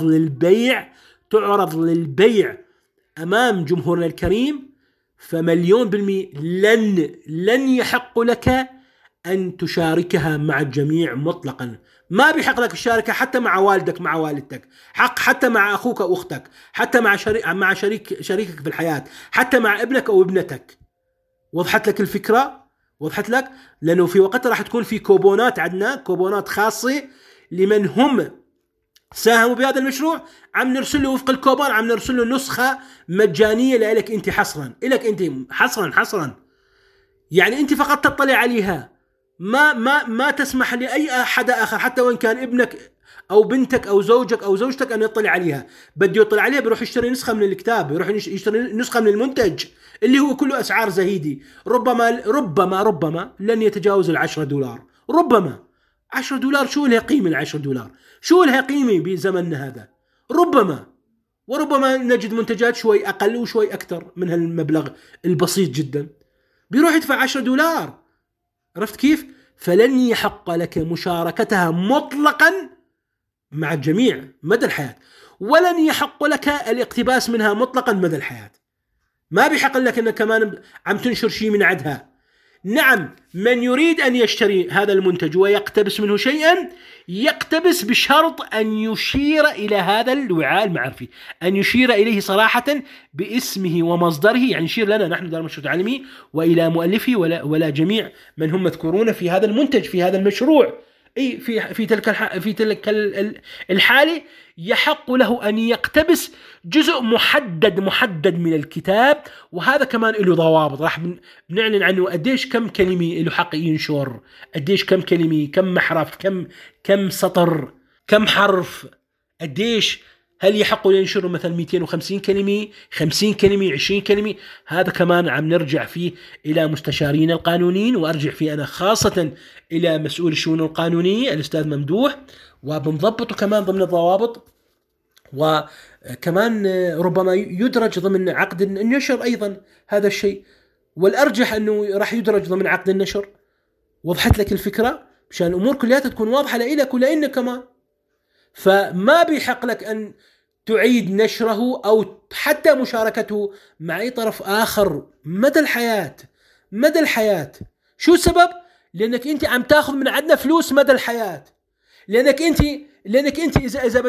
تعرض للبيع أمام جمهورنا الكريم، ف1,000,000% لن يحق لك أن تشاركها مع الجميع مطلقا. ما بيحق لك تشاركها حتى مع والدك مع والدتك، حق حتى مع أخوك أو أختك، حتى مع شريكك في الحياة، حتى مع ابنك أو ابنتك. وضحت لك الفكرة؟ وضحت لك؟ لأنه في وقتها راح تكون في كوبونات، عندنا كوبونات خاصة لمن هم ساهموا بهذا المشروع، عم نرسل له وفق الكوبون عم نرسل له نسخة مجانية لك أنت حصرا، لك أنت حصرا. يعني أنت فقط تطلع عليها، ما تسمح لأي أحد آخر حتى وإن كان ابنك أو بنتك أو زوجك أو زوجتك أن يطلع عليها. بده يطلع عليها بيروح يشتري نسخة من الكتاب، يروح يشتري نسخة من المنتج اللي هو كله أسعار زهيدي، ربما لن يتجاوز $10. ربما $10. شو لها قيمة $10؟ شو لها قيمة بزمننا هذا؟ وربما نجد منتجات شوي أقل وشوي أكثر من هالمبلغ البسيط جدا، بيروح يدفع $10. عرفت كيف؟ فلن يحق لك مشاركتها مطلقا مع الجميع مدى الحياة، ولن يحق لك الاقتباس منها مطلقا مدى الحياة. ما بيحق لك انك كمان عم تنشر شيء من عدها. نعم، من يريد أن يشتري هذا المنتج ويقتبس منه شيئا يقتبس بشرط أن يشير إلى هذا الوعاء المعرفي، أن يشير إليه صراحة باسمه ومصدره، يعني يشير لنا نحن دار المشروع العالمي وإلى مؤلفه ولا جميع من هم مذكورون في هذا المنتج في هذا المشروع. أي في تلك الحالة يحق له أن يقتبس جزء محدد من الكتاب، وهذا كمان له ضوابط راح بنعلن عنه، قديش كم كلمة له حق ينشر، قديش كم كلمة، كم محرف، كم سطر، كم حرف، قديش، هل يحق ينشر مثلا 250 كلمة، 50 كلمة، 20 كلمة. هذا كمان عم نرجع فيه إلى مستشارين القانونيين، وأرجع فيه أنا خاصة إلى مسؤول الشؤون القانونية الأستاذ ممدوح، وبنضبطه كمان ضمن الضوابط، وكمان ربما يدرج ضمن عقد النشر أيضا هذا الشيء، والأرجح أنه راح يدرج ضمن عقد النشر. وضحت لك الفكرة مشان الأمور كلها تكون واضحة لإلك ولإنك كمان. فما بيحق لك أن تعيد نشره أو حتى مشاركته مع أي طرف آخر مدى الحياة. شو السبب؟ لأنك أنت عم تأخذ من عندنا فلوس مدى الحياة. لأنك أنت إذا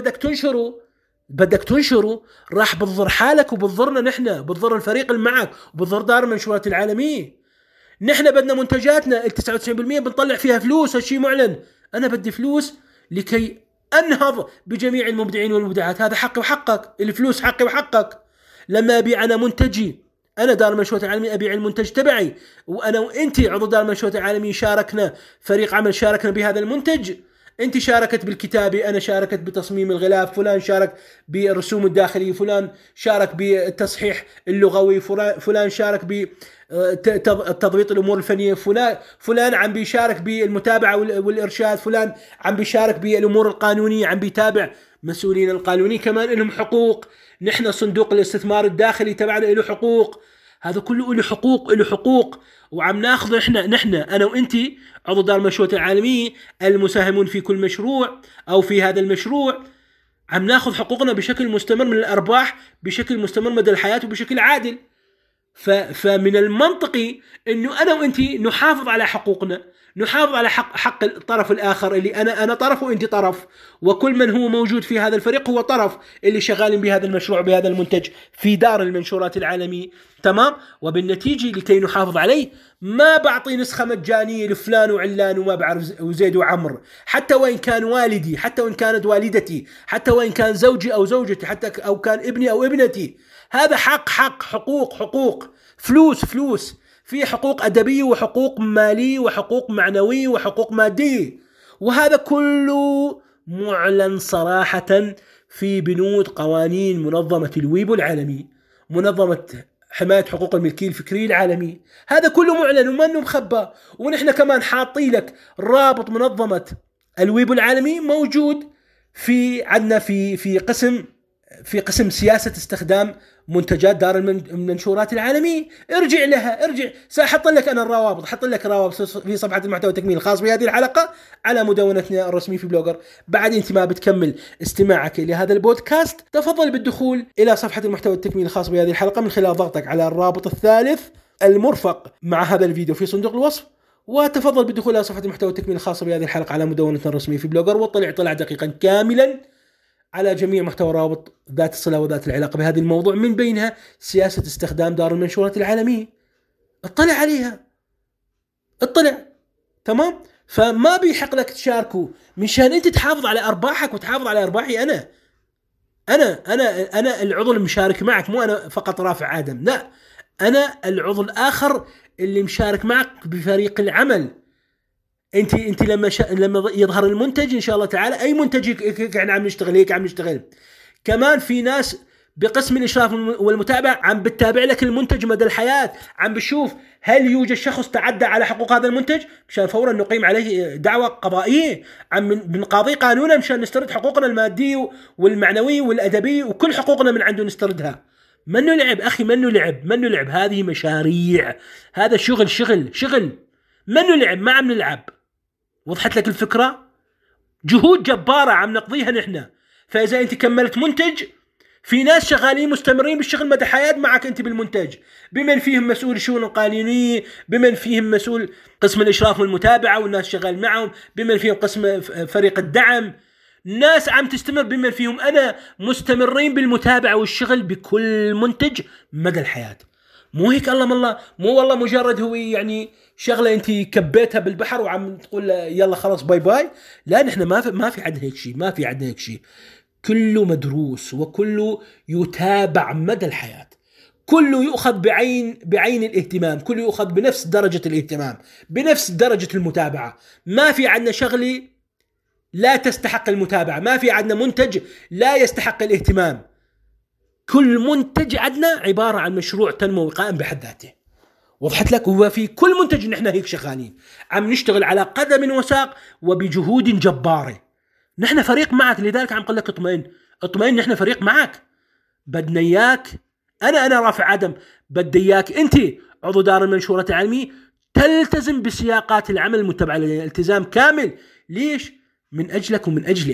بدك تنشره راح بتضر حالك وبتضرنا نحن، بتضر الفريق اللي معك وبتضر دار المنشورات العالمية. نحن بدنا منتجاتنا 99% بنطلع فيها فلوس، هالشي معلن. أنا بدي فلوس لكي أنهض بجميع المبدعين والمبدعات، هذا حقي وحقك، الفلوس حقي وحقك. لما أبيع أنا منتجي، أنا دار المنشورات العالمية أبيع المنتج تبعي، وأنا وأنت عضو دار المنشورات العالمية شاركنا، فريق عمل شاركنا بهذا المنتج. أنت شاركت بالكتابة، أنا شاركت بتصميم الغلاف، فلان شارك بالرسوم الداخلية، فلان شارك بالتصحيح اللغوي، فلان شارك بتضبيط الأمور الفنية، فلان عم بيشارك بالمتابعة والإرشاد، فلان عم بيشارك بالأمور القانونية، عم بيتابع. مسؤولين القانوني كمان لهم حقوق، نحن صندوق الاستثمار الداخلي تبعنا له حقوق، هذا كله له حقوق وعم ناخذ نحن أنا وإنت عضو دار المنشورات العالمية المساهمون في كل مشروع أو في هذا المشروع، عم ناخذ حقوقنا بشكل مستمر من الأرباح بشكل مستمر مدى الحياة وبشكل عادل. فمن المنطقي إنه أنا وإنت نحافظ على حقوقنا، نحافظ على حق الطرف الآخر اللي أنا طرف وإنت طرف، وكل من هو موجود في هذا الفريق هو طرف اللي شغالين بهذا المشروع بهذا المنتج في دار المنشورات العالمية. تمام؟ وبالنتيجة لكي نحافظ عليه ما بعطي نسخة مجانية لفلان وعلان وما بعرف وزيد وعمر، حتى وإن كان والدي، حتى وإن كانت والدتي، حتى وإن كان زوجي أو زوجتي، حتى أو كان ابني أو ابنتي. هذا حق حقوق، فلوس، في حقوق أدبية وحقوق مالية وحقوق معنوية وحقوق مادية، وهذا كله معلن صراحة في بنود قوانين منظمة الويبو العالمي، منظمة حماية حقوق الملكية الفكرية العالمي. هذا كله معلن وما انه مخبى. ونحن كمان حاطين لك رابط منظمة الويبو العالمي موجود عندنا في قسم سياسة استخدام منتجات دار المنشورات العالمية. ارجع لها، سأحط لك أنا الروابط، حط لك روابط في صفحة المحتوى التكميلي الخاص بهذه الحلقة على مدونتنا الرسمية في بلوجر. بعد انت ما بتكمل استماعك لهذا البودكاست تفضل بالدخول إلى صفحة المحتوى التكميلي الخاص بهذه الحلقة من خلال ضغطك على الرابط الثالث المرفق مع هذا الفيديو في صندوق الوصف، وتفضل بالدخول إلى صفحة المحتوى التكميلي الخاصة بهذه الحلقة على مدونتنا الرسمية في بلوجر، واطلع اطلاع دقيقا كاملا على جميع محتوى رابط ذات الصلة وذات العلاقة بهذا الموضوع، من بينها سياسة استخدام دار المنشورات العالمية. اطلع عليها، اطلع. تمام؟ فما بيحق لك تشاركوا مشان انت تحافظ على ارباحك وتحافظ على ارباحي انا العضو المشارك معك، مو انا فقط رافع آدم، لا، انا العضو الاخر اللي مشارك معك بفريق العمل. انت لما يظهر المنتج ان شاء الله تعالى، اي منتج احنا عم نشتغل هيك، عم نشتغل كمان في ناس بقسم الإشراف والمتابعة عم بتتابع لك المنتج مدى الحياة، عم بشوف هل يوجد شخص تعدى على حقوق هذا المنتج مشان فورا نقيم عليه دعوة قضائية، عم بنقاضيه قانونا مشان نسترد حقوقنا المادية والمعنوية والأدبية، وكل حقوقنا من عنده نستردها. منه لعب أخي، منه لعب، هذه مشاريع، هذا شغل، منه لعب، ما عم نلعب. وضحت لك الفكرة؟ جهود جبارة عم نقضيها نحن. فإذا أنت كملت منتج، في ناس شغالين مستمرين بالشغل مدى حياة معك أنت بالمنتج، بمن فيهم مسؤول الشؤون القانونية، بمن فيهم مسؤول قسم الإشراف والمتابعة والناس شغال معهم، بمن فيهم قسم فريق الدعم، ناس عم تستمر، بمن فيهم أنا، مستمرين بالمتابعة والشغل بكل منتج مدى الحياة. مو هيك الله، مو والله مجرد هو يعني شغلة أنت كبيتها بالبحر وعم تقول يلا خلاص باي باي. لا، نحن ما في عندنا هيك شيء، كله مدروس وكله يتابع مدى الحياة، كله يؤخذ بعين الاهتمام، كله يؤخذ بنفس درجة الاهتمام، بنفس درجة المتابعة. ما في عندنا شغلة لا تستحق المتابعة، ما في عندنا منتج لا يستحق الاهتمام. كل منتج عندنا عبارة عن مشروع تنموي قائم بحد ذاته. وضحت لك؟ وفي كل منتج نحن هيك شغالين، عم نشتغل على قدم وساق وبجهود جبارة. نحن فريق معك، لذلك عم قل لك اطمئن، نحن فريق معك، بدنا اياك. انا رافع آدم، بدي اياك انت عضو دار المنشورات العالمية تلتزم بسياقات العمل المتبعة لدينا التزام كامل. ليش؟ من اجلك ومن اجلي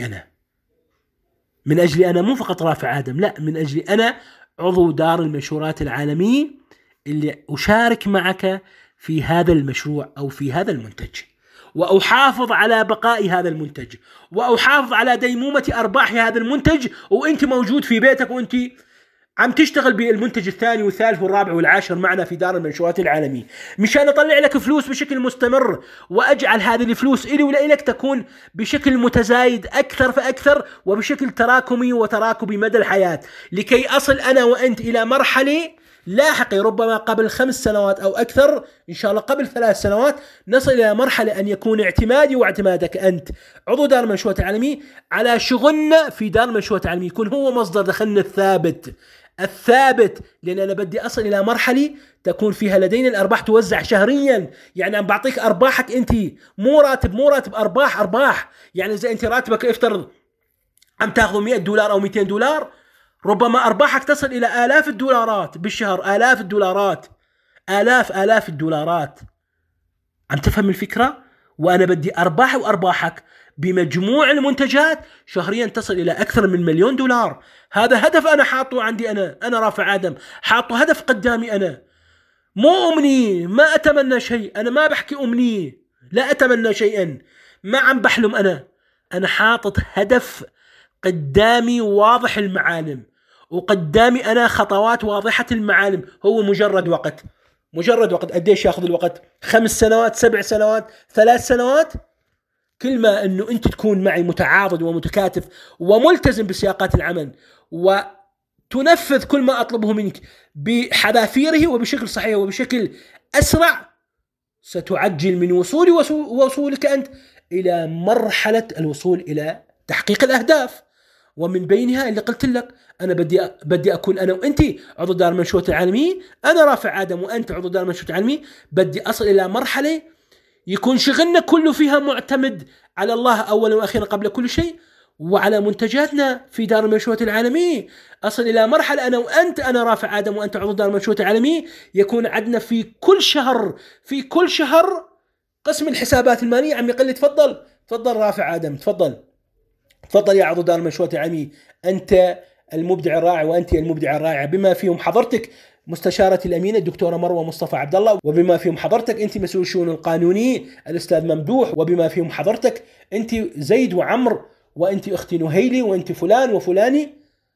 انا، مو فقط رافع آدم، لا، من اجلي انا عضو دار المنشورات العالمية اللي اشارك معك في هذا المشروع او في هذا المنتج، وأحافظ على بقاء هذا المنتج، وأحافظ على ديمومة أرباح هذا المنتج، وأنت موجود في بيتك وأنت عم تشتغل بالمنتج الثاني والثالث والرابع والعاشر معنا في دار المنشورات العالمية، مشان أطلع لك فلوس بشكل مستمر، وأجعل هذه الفلوس إلي ولإلك تكون بشكل متزايد أكثر فأكثر، وبشكل تراكمي وتراكبي مدى الحياة، لكي أصل أنا وأنت إلى مرحلة لاحقة، ربما قبل 5 سنوات أو أكثر، إن شاء الله قبل 3 سنوات، نصل إلى مرحلة أن يكون اعتمادي واعتمادك أنت عضو دار المنشورات العالمية على شغلنا في دار المنشورات العالمية يكون هو مصدر دخلنا الثابت، لأن أنا بدي أصل إلى مرحلة تكون فيها لدينا الأرباح توزع شهريا. يعني عم بعطيك أرباحك أنت، مو راتب، أرباح. يعني إذا أنت راتبك افترض عم تأخذ $100 أو $200، ربما أرباحك تصل إلى آلاف الدولارات بالشهر، آلاف الدولارات. عم تفهم الفكرة؟ وأنا بدي أرباحك بمجموع المنتجات شهريا تصل إلى أكثر من $1,000,000. هذا هدف أنا حاطه عندي، أنا رافع آدم حاطه هدف قدامي، أنا مو أمني، ما أتمنى شيء، أنا ما بحكي أمني، لا أتمنى شيئا، ما عم بحلم، أنا حاطط هدف قدامي واضح المعالم، وقدامي أنا خطوات واضحة المعالم. هو مجرد وقت. قديش ياخذ الوقت؟ 5 سنوات، 7 سنوات، 3 سنوات. كل ما أنه أنت تكون معي متعاضد ومتكاتف وملتزم بسياقات العمل، وتنفذ كل ما أطلبه منك بحذافيره وبشكل صحيح وبشكل أسرع، ستعجل من وصولك أنت إلى مرحلة الوصول إلى تحقيق الأهداف. ومن بينها اللي قلت لك، أنا بدي أكون أنا وأنت عضو دار المنشورات العالمية، أنا رافع آدم وأنت عضو دار المنشورات العالمية، بدي أصل إلى مرحلة يكون شغلنا كله فيها معتمد على الله أولا وأخيرا قبل كل شيء، وعلى منتجاتنا في دار المنشورات العالمية. أصل إلى مرحلة أنا وأنت، أنا رافع آدم وأنت عضو دار المنشورات العالمية، يكون عندنا في كل شهر قسم الحسابات المالية عم يقول لي تفضل رافع آدم، تفضل يا عضو دار المنشورات العالمية، أنت المبدع الرائع وأنت المبدع الرائعة، بما فيهم حضرتك مستشارتي الأمينة الدكتورة مروة مصطفى عبد الله، وبما فيهم حضرتك أنت مسؤول الشؤون القانوني الأستاذ ممدوح، وبما فيهم حضرتك أنت زيد وعمر، وأنت أختي نهيلي، وأنت فلان وفلاني.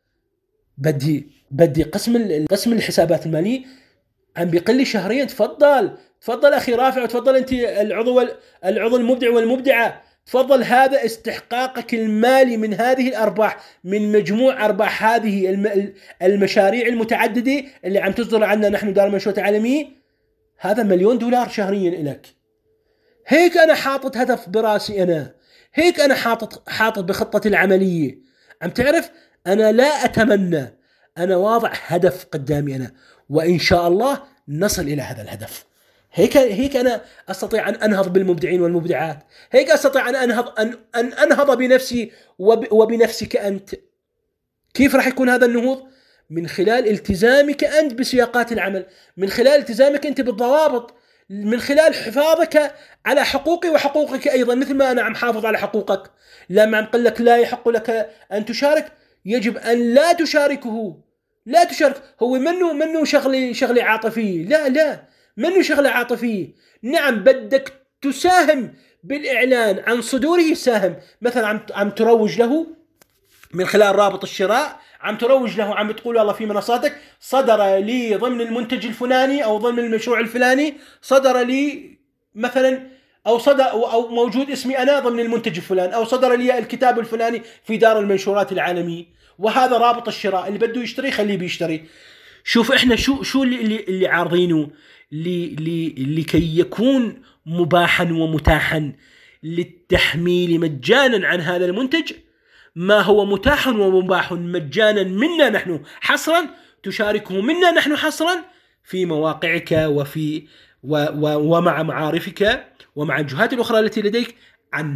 بدي قسم الحسابات المالية عم بيقل لي شهريا. تفضل أخي رافع، وتفضل أنت العضو المبدع والمبدعة، تفضل. هذا استحقاقك المالي من هذه الأرباح، من مجموع أرباح هذه المشاريع المتعددة اللي عم تصدر عنا نحن دار المنشورات العالمية. هذا $1,000,000 شهريا لك. هيك أنا حاطط هدف براسي، أنا هيك أنا حاطط بخطتي العملية. عم تعرف، أنا لا أتمنى، أنا واضع هدف قدامي أنا، وإن شاء الله نصل إلى هذا الهدف. هيك أنا أستطيع أن أنهض بالمبدعين والمبدعات. هيك أستطيع أن أنهض بنفسي وبنفسك أنت. كيف راح يكون هذا النهوض؟ من خلال التزامك أنت بسياقات العمل، من خلال التزامك أنت بالضوابط، من خلال حفاظك على حقوقي وحقوقك أيضا، مثل ما أنا عم حافظ على حقوقك. لما عم قل لك لا يحق لك أن تشارك، يجب أن لا تشاركه. لا تشارك. هو منه شغلي عاطفي، لا منه شغلة عاطفية. نعم، بدك تساهم بالإعلان عن صدوره، ساهم. مثلا عم تروج له من خلال رابط الشراء، عم تروج له، عم تقول والله في منصاتك صدر لي ضمن المنتج الفلاني أو ضمن المشروع الفلاني، صدر لي مثلا، أو موجود اسمي أنا ضمن المنتج الفلاني، أو صدر لي الكتاب الفلاني في دار المنشورات العالمية، وهذا رابط الشراء. اللي بده يشتري خليه بيشتري. شوف إحنا شو اللي عارضينه لكي يكون مباحا ومتاحا للتحميل مجانا عن هذا المنتج، ما هو متاح ومباح مجانا منا نحن حصرا، تشاركه منا نحن حصرا في مواقعك ومع معارفك ومع الجهات الأخرى التي لديك عن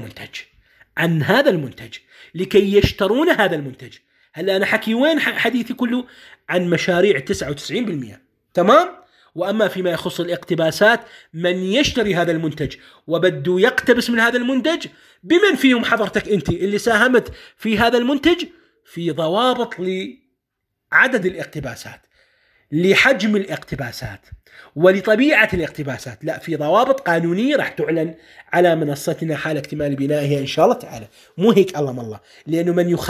هذا المنتج لكي يشترون هذا المنتج. هلا أنا حكي وين حديثي كله عن مشاريع 99%، تمام؟ وأما فيما يخص الاقتباسات، من يشتري هذا المنتج وبده يقتبس من هذا المنتج، بمن فيهم حضرتك أنت اللي ساهمت في هذا المنتج، في ضوابط لعدد الاقتباسات، لحجم الاقتباسات، ولطبيعة الاقتباسات. لا، في ضوابط قانونية راح تعلن على منصتنا حال اكتمال بنائها إن شاء الله تعالى. مو هيك الله، لأنه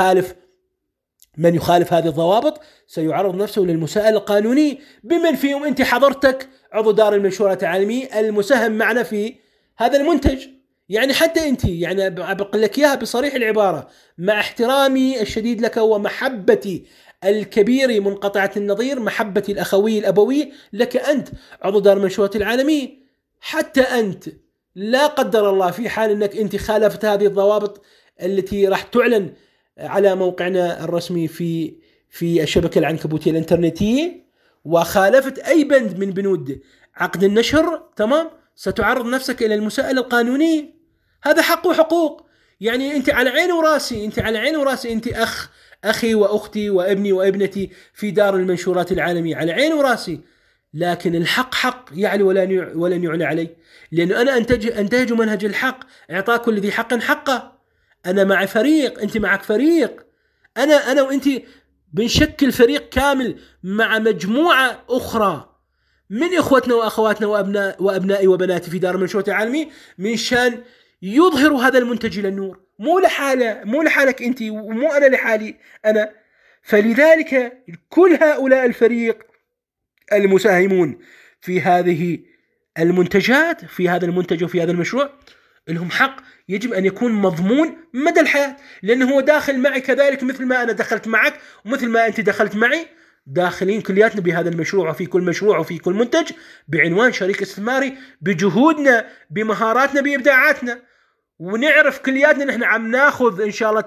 من يخالف هذه الضوابط سيعرض نفسه للمساءلة القانوني، بمن فيهم أنت حضرتك عضو دار المنشورات العالمية المساهم معنا في هذا المنتج. يعني حتى أنت، يعني بقول لك إياها بصريح العبارة، مع احترامي الشديد لك ومحبتي الكبيرة منقطعة النظير، محبتي الأخوية الأبوية لك أنت عضو دار المنشورات العالمية، حتى أنت لا قدر الله في حال أنك أنت خالفت هذه الضوابط التي راح تعلن على موقعنا الرسمي في الشبكة العنكبوتية الإنترنتية، وخالفت أي بند من بنود عقد النشر، تمام، ستعرض نفسك إلى المساءلة القانونية. هذا حق وحقوق. يعني أنت على عيني وراسي، أنت أخي وأختي وابني وابنتي في دار المنشورات العالمية، على عيني وراسي. لكن الحق حق يعلي ولن يعلى علي، لأنه أنا أنتهج منهج الحق، إعطاء كل ذي حق حقه. أنا مع فريق، أنت معك فريق، أنا وأنت بنشكل فريق كامل مع مجموعة أخرى من إخوتنا وأخواتنا وأبنائي وبناتي في دار المنشورات العالمية، من شان يظهروا هذا المنتج إلى النور. مو لحالك أنت، ومو أنا لحالي أنا. فلذلك كل هؤلاء الفريق المساهمون في هذه المنتجات، في هذا المنتج وفي هذا المشروع، لهم حق يجب أن يكون مضمون مدى الحياة، لأنه هو داخل معي كذلك، مثل ما أنا دخلت معك ومثل ما أنت دخلت معي، داخلين كلياتنا بهذا المشروع، وفي كل مشروع وفي كل منتج بعنوان شريك استثماري، بجهودنا، بمهاراتنا، بإبداعاتنا. ونعرف كلياتنا نحن عم ناخذ إن شاء الله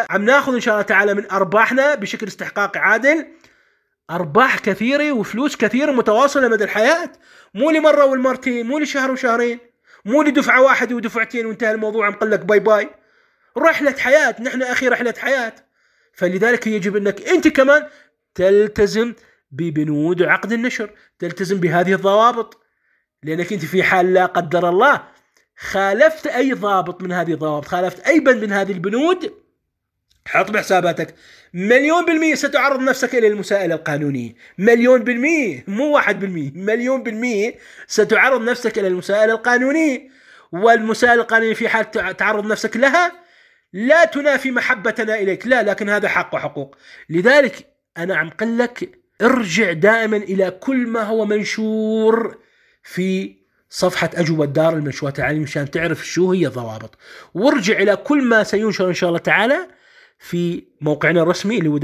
تعالى من أرباحنا بشكل استحقاقي عادل، أرباح كثيرة وفلوس كثيرة متواصلة مدى الحياة، مو لمرة والمرتين، مو لشهر وشهرين، مو لدفعة واحدة ودفعتين وانتهى الموضوع، عم قلك باي باي. رحلة حياة، نحن أخي رحلة حياة. فلذلك يجب أنك أنت كمان تلتزم ببنود عقد النشر، تلتزم بهذه الضوابط، لأنك أنت في حال لا قدر الله خالفت أي ضابط من هذه الضوابط، خالفت أي بند من هذه البنود، حط بحساباتك 1,000,000% ستعرض نفسك إلى المساءلة القانونية. 1,000,000%، مو 1%، 1,000,000% ستعرض نفسك إلى المساءلة القانونية. والمساءلة القانونية في حال تعرض نفسك لها لا تنافي محبتنا إليك، لا، لكن هذا حق وحقوق. لذلك أنا عم قل لك ارجع دائما إلى كل ما هو منشور في صفحة أجوبة دار المنشورات العالمية مشان تعرف شو هي الضوابط، وارجع إلى كل ما سينشر إن شاء الله تعالى في موقعنا الرسمي اللي هو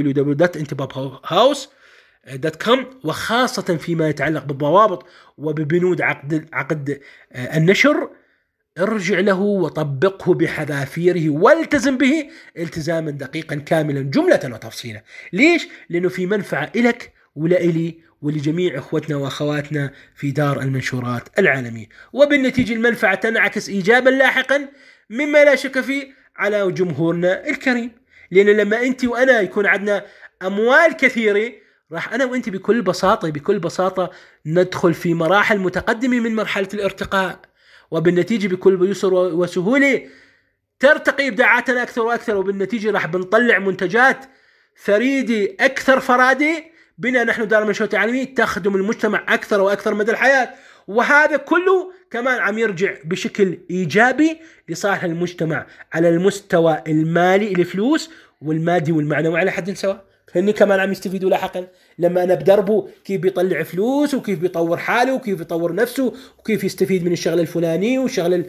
www.intibabhouse.com، وخاصة فيما يتعلق بالضوابط وببنود عقد النشر. ارجع له وطبقه بحذافيره والتزم به التزاما دقيقا كاملا جملة وتفصيلا. ليش؟ لأنه في منفعة إلك ولإلي ولجميع أخوتنا وأخواتنا في دار المنشورات العالمية، وبالنتيجة المنفعة تنعكس إيجابا لاحقا مما لا شك فيه على جمهورنا الكريم. لأن لما أنت وأنا يكون عندنا أموال كثيرة راح أنا وأنت بكل بساطة ندخل في مراحل متقدمة من مرحلة الارتقاء، وبالنتيجة بكل يسر وسهولة ترتقي إبداعاتنا أكثر وأكثر، وبالنتيجة راح بنطلع منتجات فريدة أكثر فرادة بنا نحن دار المنشورات العالمية تخدم المجتمع أكثر وأكثر مدى الحياة. وهذا كله كمان عم يرجع بشكل إيجابي لصالح المجتمع على المستوى المالي، الفلوس والمادي والمعنوي على حد سواء. هني كمان عم يستفيدوا لاحقا لما أنا بدربه كيف بيطلع فلوس وكيف بيطور حاله وكيف بيطور نفسه وكيف يستفيد من الشغلة الفلانية والشغلة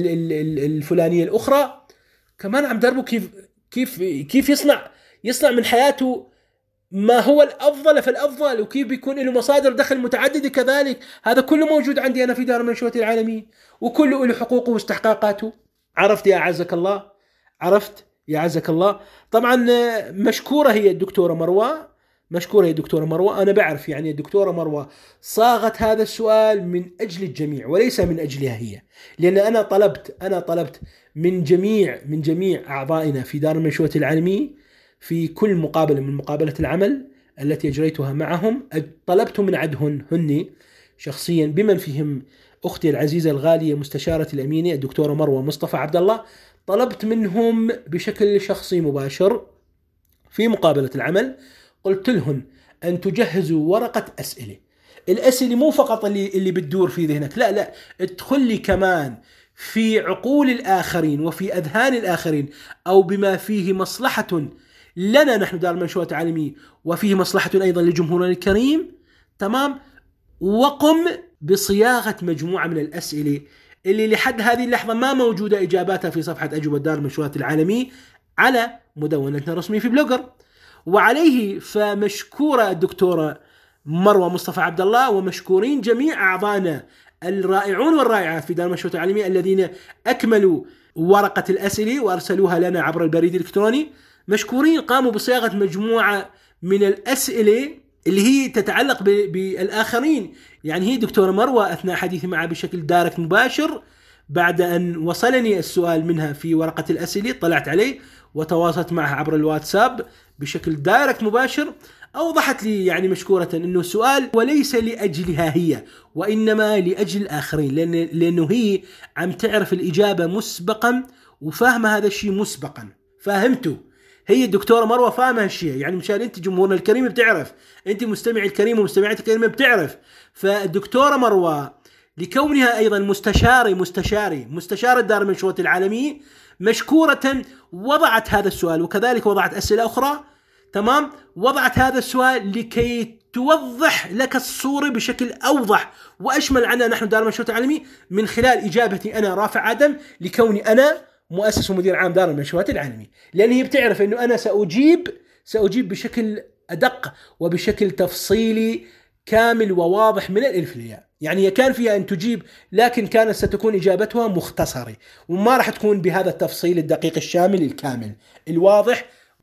الفلانية الأخرى. كمان عم دربه كيف يصنع من حياته ما هو الأفضل فالأفضل، وكيف بيكون له مصادر دخل متعددة كذلك. هذا كله موجود عندي أنا في دار المنشورات العالمية، وكله له حقوقه واستحقاقاته. عرفت يا أعزك الله؟ عرفت يا أعزك الله؟ طبعا مشكورة هي الدكتورة مروة. أنا بعرف يعني الدكتورة مروة صاغت هذا السؤال من أجل الجميع وليس من أجلها هي، لأن أنا طلبت من جميع أعضائنا في دار المنشورات العالمية في كل مقابلة من مقابلة العمل التي أجريتها معهم، طلبت من عندهن هن شخصيا بمن فيهم أختي العزيزة الغالية مستشارة الأمينة الدكتورة مروة مصطفى عبد الله، طلبت منهم بشكل شخصي مباشر في مقابلة العمل، قلت لهم أن تجهزوا ورقة أسئلة. الأسئلة مو فقط اللي بتدور في ذهنك، لا، ادخل لي كمان في عقول الآخرين وفي أذهان الآخرين، أو بما فيه مصلحة لنا نحن دار المنشورات العالمية وفيه مصلحة أيضا لجمهورنا الكريم. تمام. وقم بصياغة مجموعة من الأسئلة اللي لحد هذه اللحظة ما موجودة إجاباتها في صفحة أجوبة دار المنشورات العالمية على مدونتنا الرسمية في بلوجر. وعليه فمشكورة الدكتورة مروة مصطفى عبد الله، ومشكورين جميع أعضائنا الرائعون والرائعات في دار المنشورات العالمية الذين أكملوا ورقة الأسئلة وأرسلوها لنا عبر البريد الإلكتروني. مشكورين قاموا بصياغة مجموعة من الأسئلة اللي هي تتعلق بالآخرين. يعني هي دكتورة مروة أثناء حديثي معها بشكل دايركت مباشر بعد أن وصلني السؤال منها في ورقة الأسئلة طلعت عليه وتواصلت معها عبر الواتساب بشكل دايركت مباشر، أوضحت لي يعني مشكورة أنه السؤال وليس لأجلها هي وإنما لأجل الآخرين، لأنه هي عم تعرف الإجابة مسبقا وفاهمة هذا الشيء مسبقا. فاهمته هي الدكتورة مروة فاهمة هالشيء، يعني مشان أنت جمهورنا الكريم بتعرف، أنت مستمعي الكريم ومستمعات الكريمة بتعرف. فالدكتورة مروة لكونها أيضا مستشارة دار المنشورات العالمية مشكورة وضعت هذا السؤال، وكذلك وضعت أسئلة أخرى. تمام. وضعت هذا السؤال لكي توضح لك الصورة بشكل أوضح وأشمل عنها نحن دار المنشورات العالمية من خلال إجابتي أنا رافع آدم، لكوني أنا مؤسس ومدير عام دار المنشورات العالمية، لأن هي بتعرف أنه أنا سأجيب بشكل أدق وبشكل تفصيلي كامل وواضح من الألف للياء. يعني هي كان فيها أن تجيب، لكن كانت ستكون إجابتها مختصرة وما راح تكون بهذا التفصيل الدقيق الشامل الكامل الواضح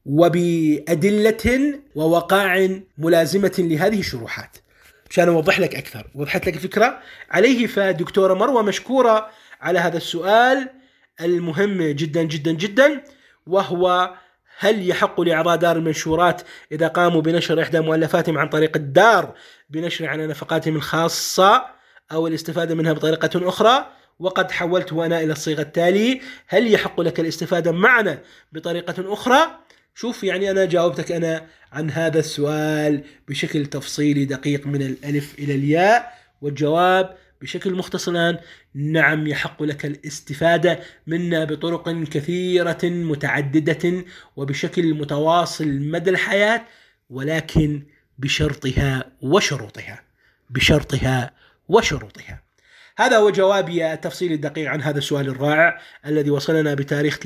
وبأدلة ووقائع ملازمة لهذه الشروحات. مشان أوضح لك أكثر، وضحت لك الفكرة عليه. فدكتورة مروة مشكورة على هذا السؤال المهم جدا جدا جدا، وهو هل يحق لأعضاء دار المنشورات إذا قاموا بنشر إحدى مؤلفاتهم عن طريق الدار بنشر على نفقاتهم الخاصة أو الاستفادة منها بطريقة أخرى؟ وقد حولته أنا إلى الصيغة التالي: هل يحق لك الاستفادة معنا بطريقة أخرى؟ شوف يعني أنا جاوبتك أنا عن هذا السؤال بشكل تفصيلي دقيق من الألف إلى الياء، والجواب بشكل مختصر الآن: نعم، يحق لك الاستفادة منا بطرق كثيرة متعددة وبشكل متواصل مدى الحياة، ولكن بشرطها وشروطها. هذا هو جوابي التفصيلي الدقيق عن هذا السؤال الرائع الذي وصلنا بتاريخ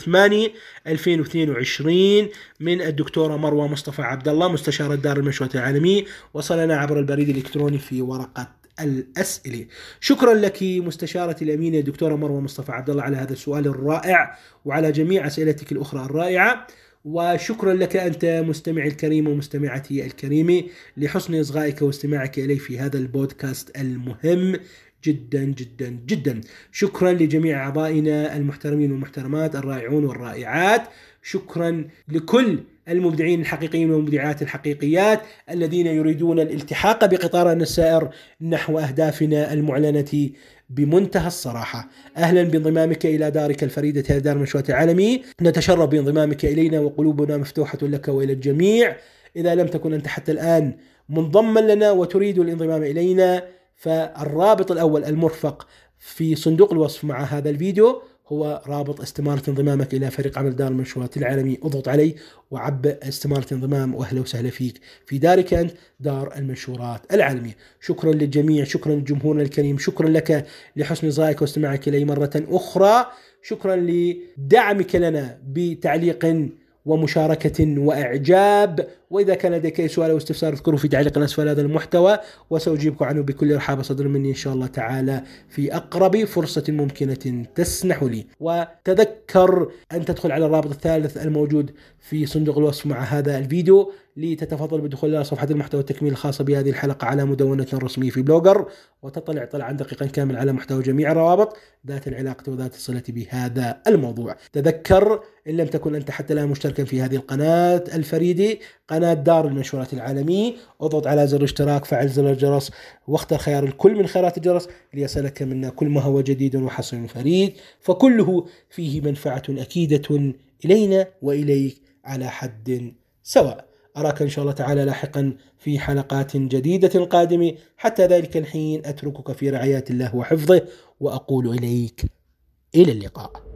30/8/2022 من الدكتورة مروة مصطفى عبد الله مستشارة دار المشورة العالمي. وصلنا عبر البريد الإلكتروني في ورقة الأسئلة. شكرا لك مستشارتي الأمينة الدكتورة مروة مصطفى عبد الله على هذا السؤال الرائع وعلى جميع أسئلتك الأخرى الرائعة. وشكرا لك أنت مستمعي الكريم ومستمعتي الكريمة لحسن إصغائك واستماعك إلي في هذا البودكاست المهم جدا جدا جدا. شكرا لجميع أعضائنا المحترمين والمحترمات الرائعون والرائعات. شكرا لكل المبدعين الحقيقيين والمبدعات الحقيقيات الذين يريدون الالتحاق بقطارنا السائر نحو أهدافنا المعلنة بمنتهى الصراحة. أهلا بانضمامك إلى دارك الفريدة دار المشورة العالمي. نتشرف بانضمامك إلينا وقلوبنا مفتوحة لك وإلى الجميع. إذا لم تكن أنت حتى الآن منضما لنا وتريد الانضمام إلينا، فالرابط الأول المرفق في صندوق الوصف مع هذا الفيديو هو رابط استمارة انضمامك إلى فريق عمل دار المنشورات العالمي. اضغط عليه وعبئ استمارة انضمام، وأهلا وسهلا فيك في دارك أنت دار المنشورات العالمية. شكرا للجميع، شكرا لجمهورنا الكريم، شكرا لك لحسن إصغائك واستماعك إلي مرة أخرى. شكرا لدعمك لنا بتعليق ومشاركة وإعجاب. وإذا كان لديك أي سؤال أو استفسار اذكره في تعليق أسفل هذا المحتوى وسأجيبك عنه بكل رحابة صدر مني إن شاء الله تعالى في أقرب فرصة ممكنة تسنح لي. وتذكر أن تدخل على الرابط الثالث الموجود في صندوق الوصف مع هذا الفيديو لتتفضل بالدخول إلى صفحة المحتوى التكميل الخاصة بهذه الحلقة على مدونة رسمية في بلوجر، وتطلع طلعا دقيقا كامل على محتوى جميع الروابط ذات العلاقة وذات الصلة بهذا الموضوع. تذكر إن لم تكن أنت حتى الآن مشتركا في هذه القناة الفريدة قناة دار المنشورات العالمي، اضغط على زر الاشتراك، فعل زر الجرس، واختر خيار الكل من خيارات الجرس ليصلك منا كل ما هو جديد وحصري فريد، فكله فيه منفعة أكيدة إلينا وإليك على حد سواء. أراك إن شاء الله تعالى لاحقا في حلقات جديدة قادمة. حتى ذلك الحين أتركك في رعاية الله وحفظه، وأقول إليك إلى اللقاء.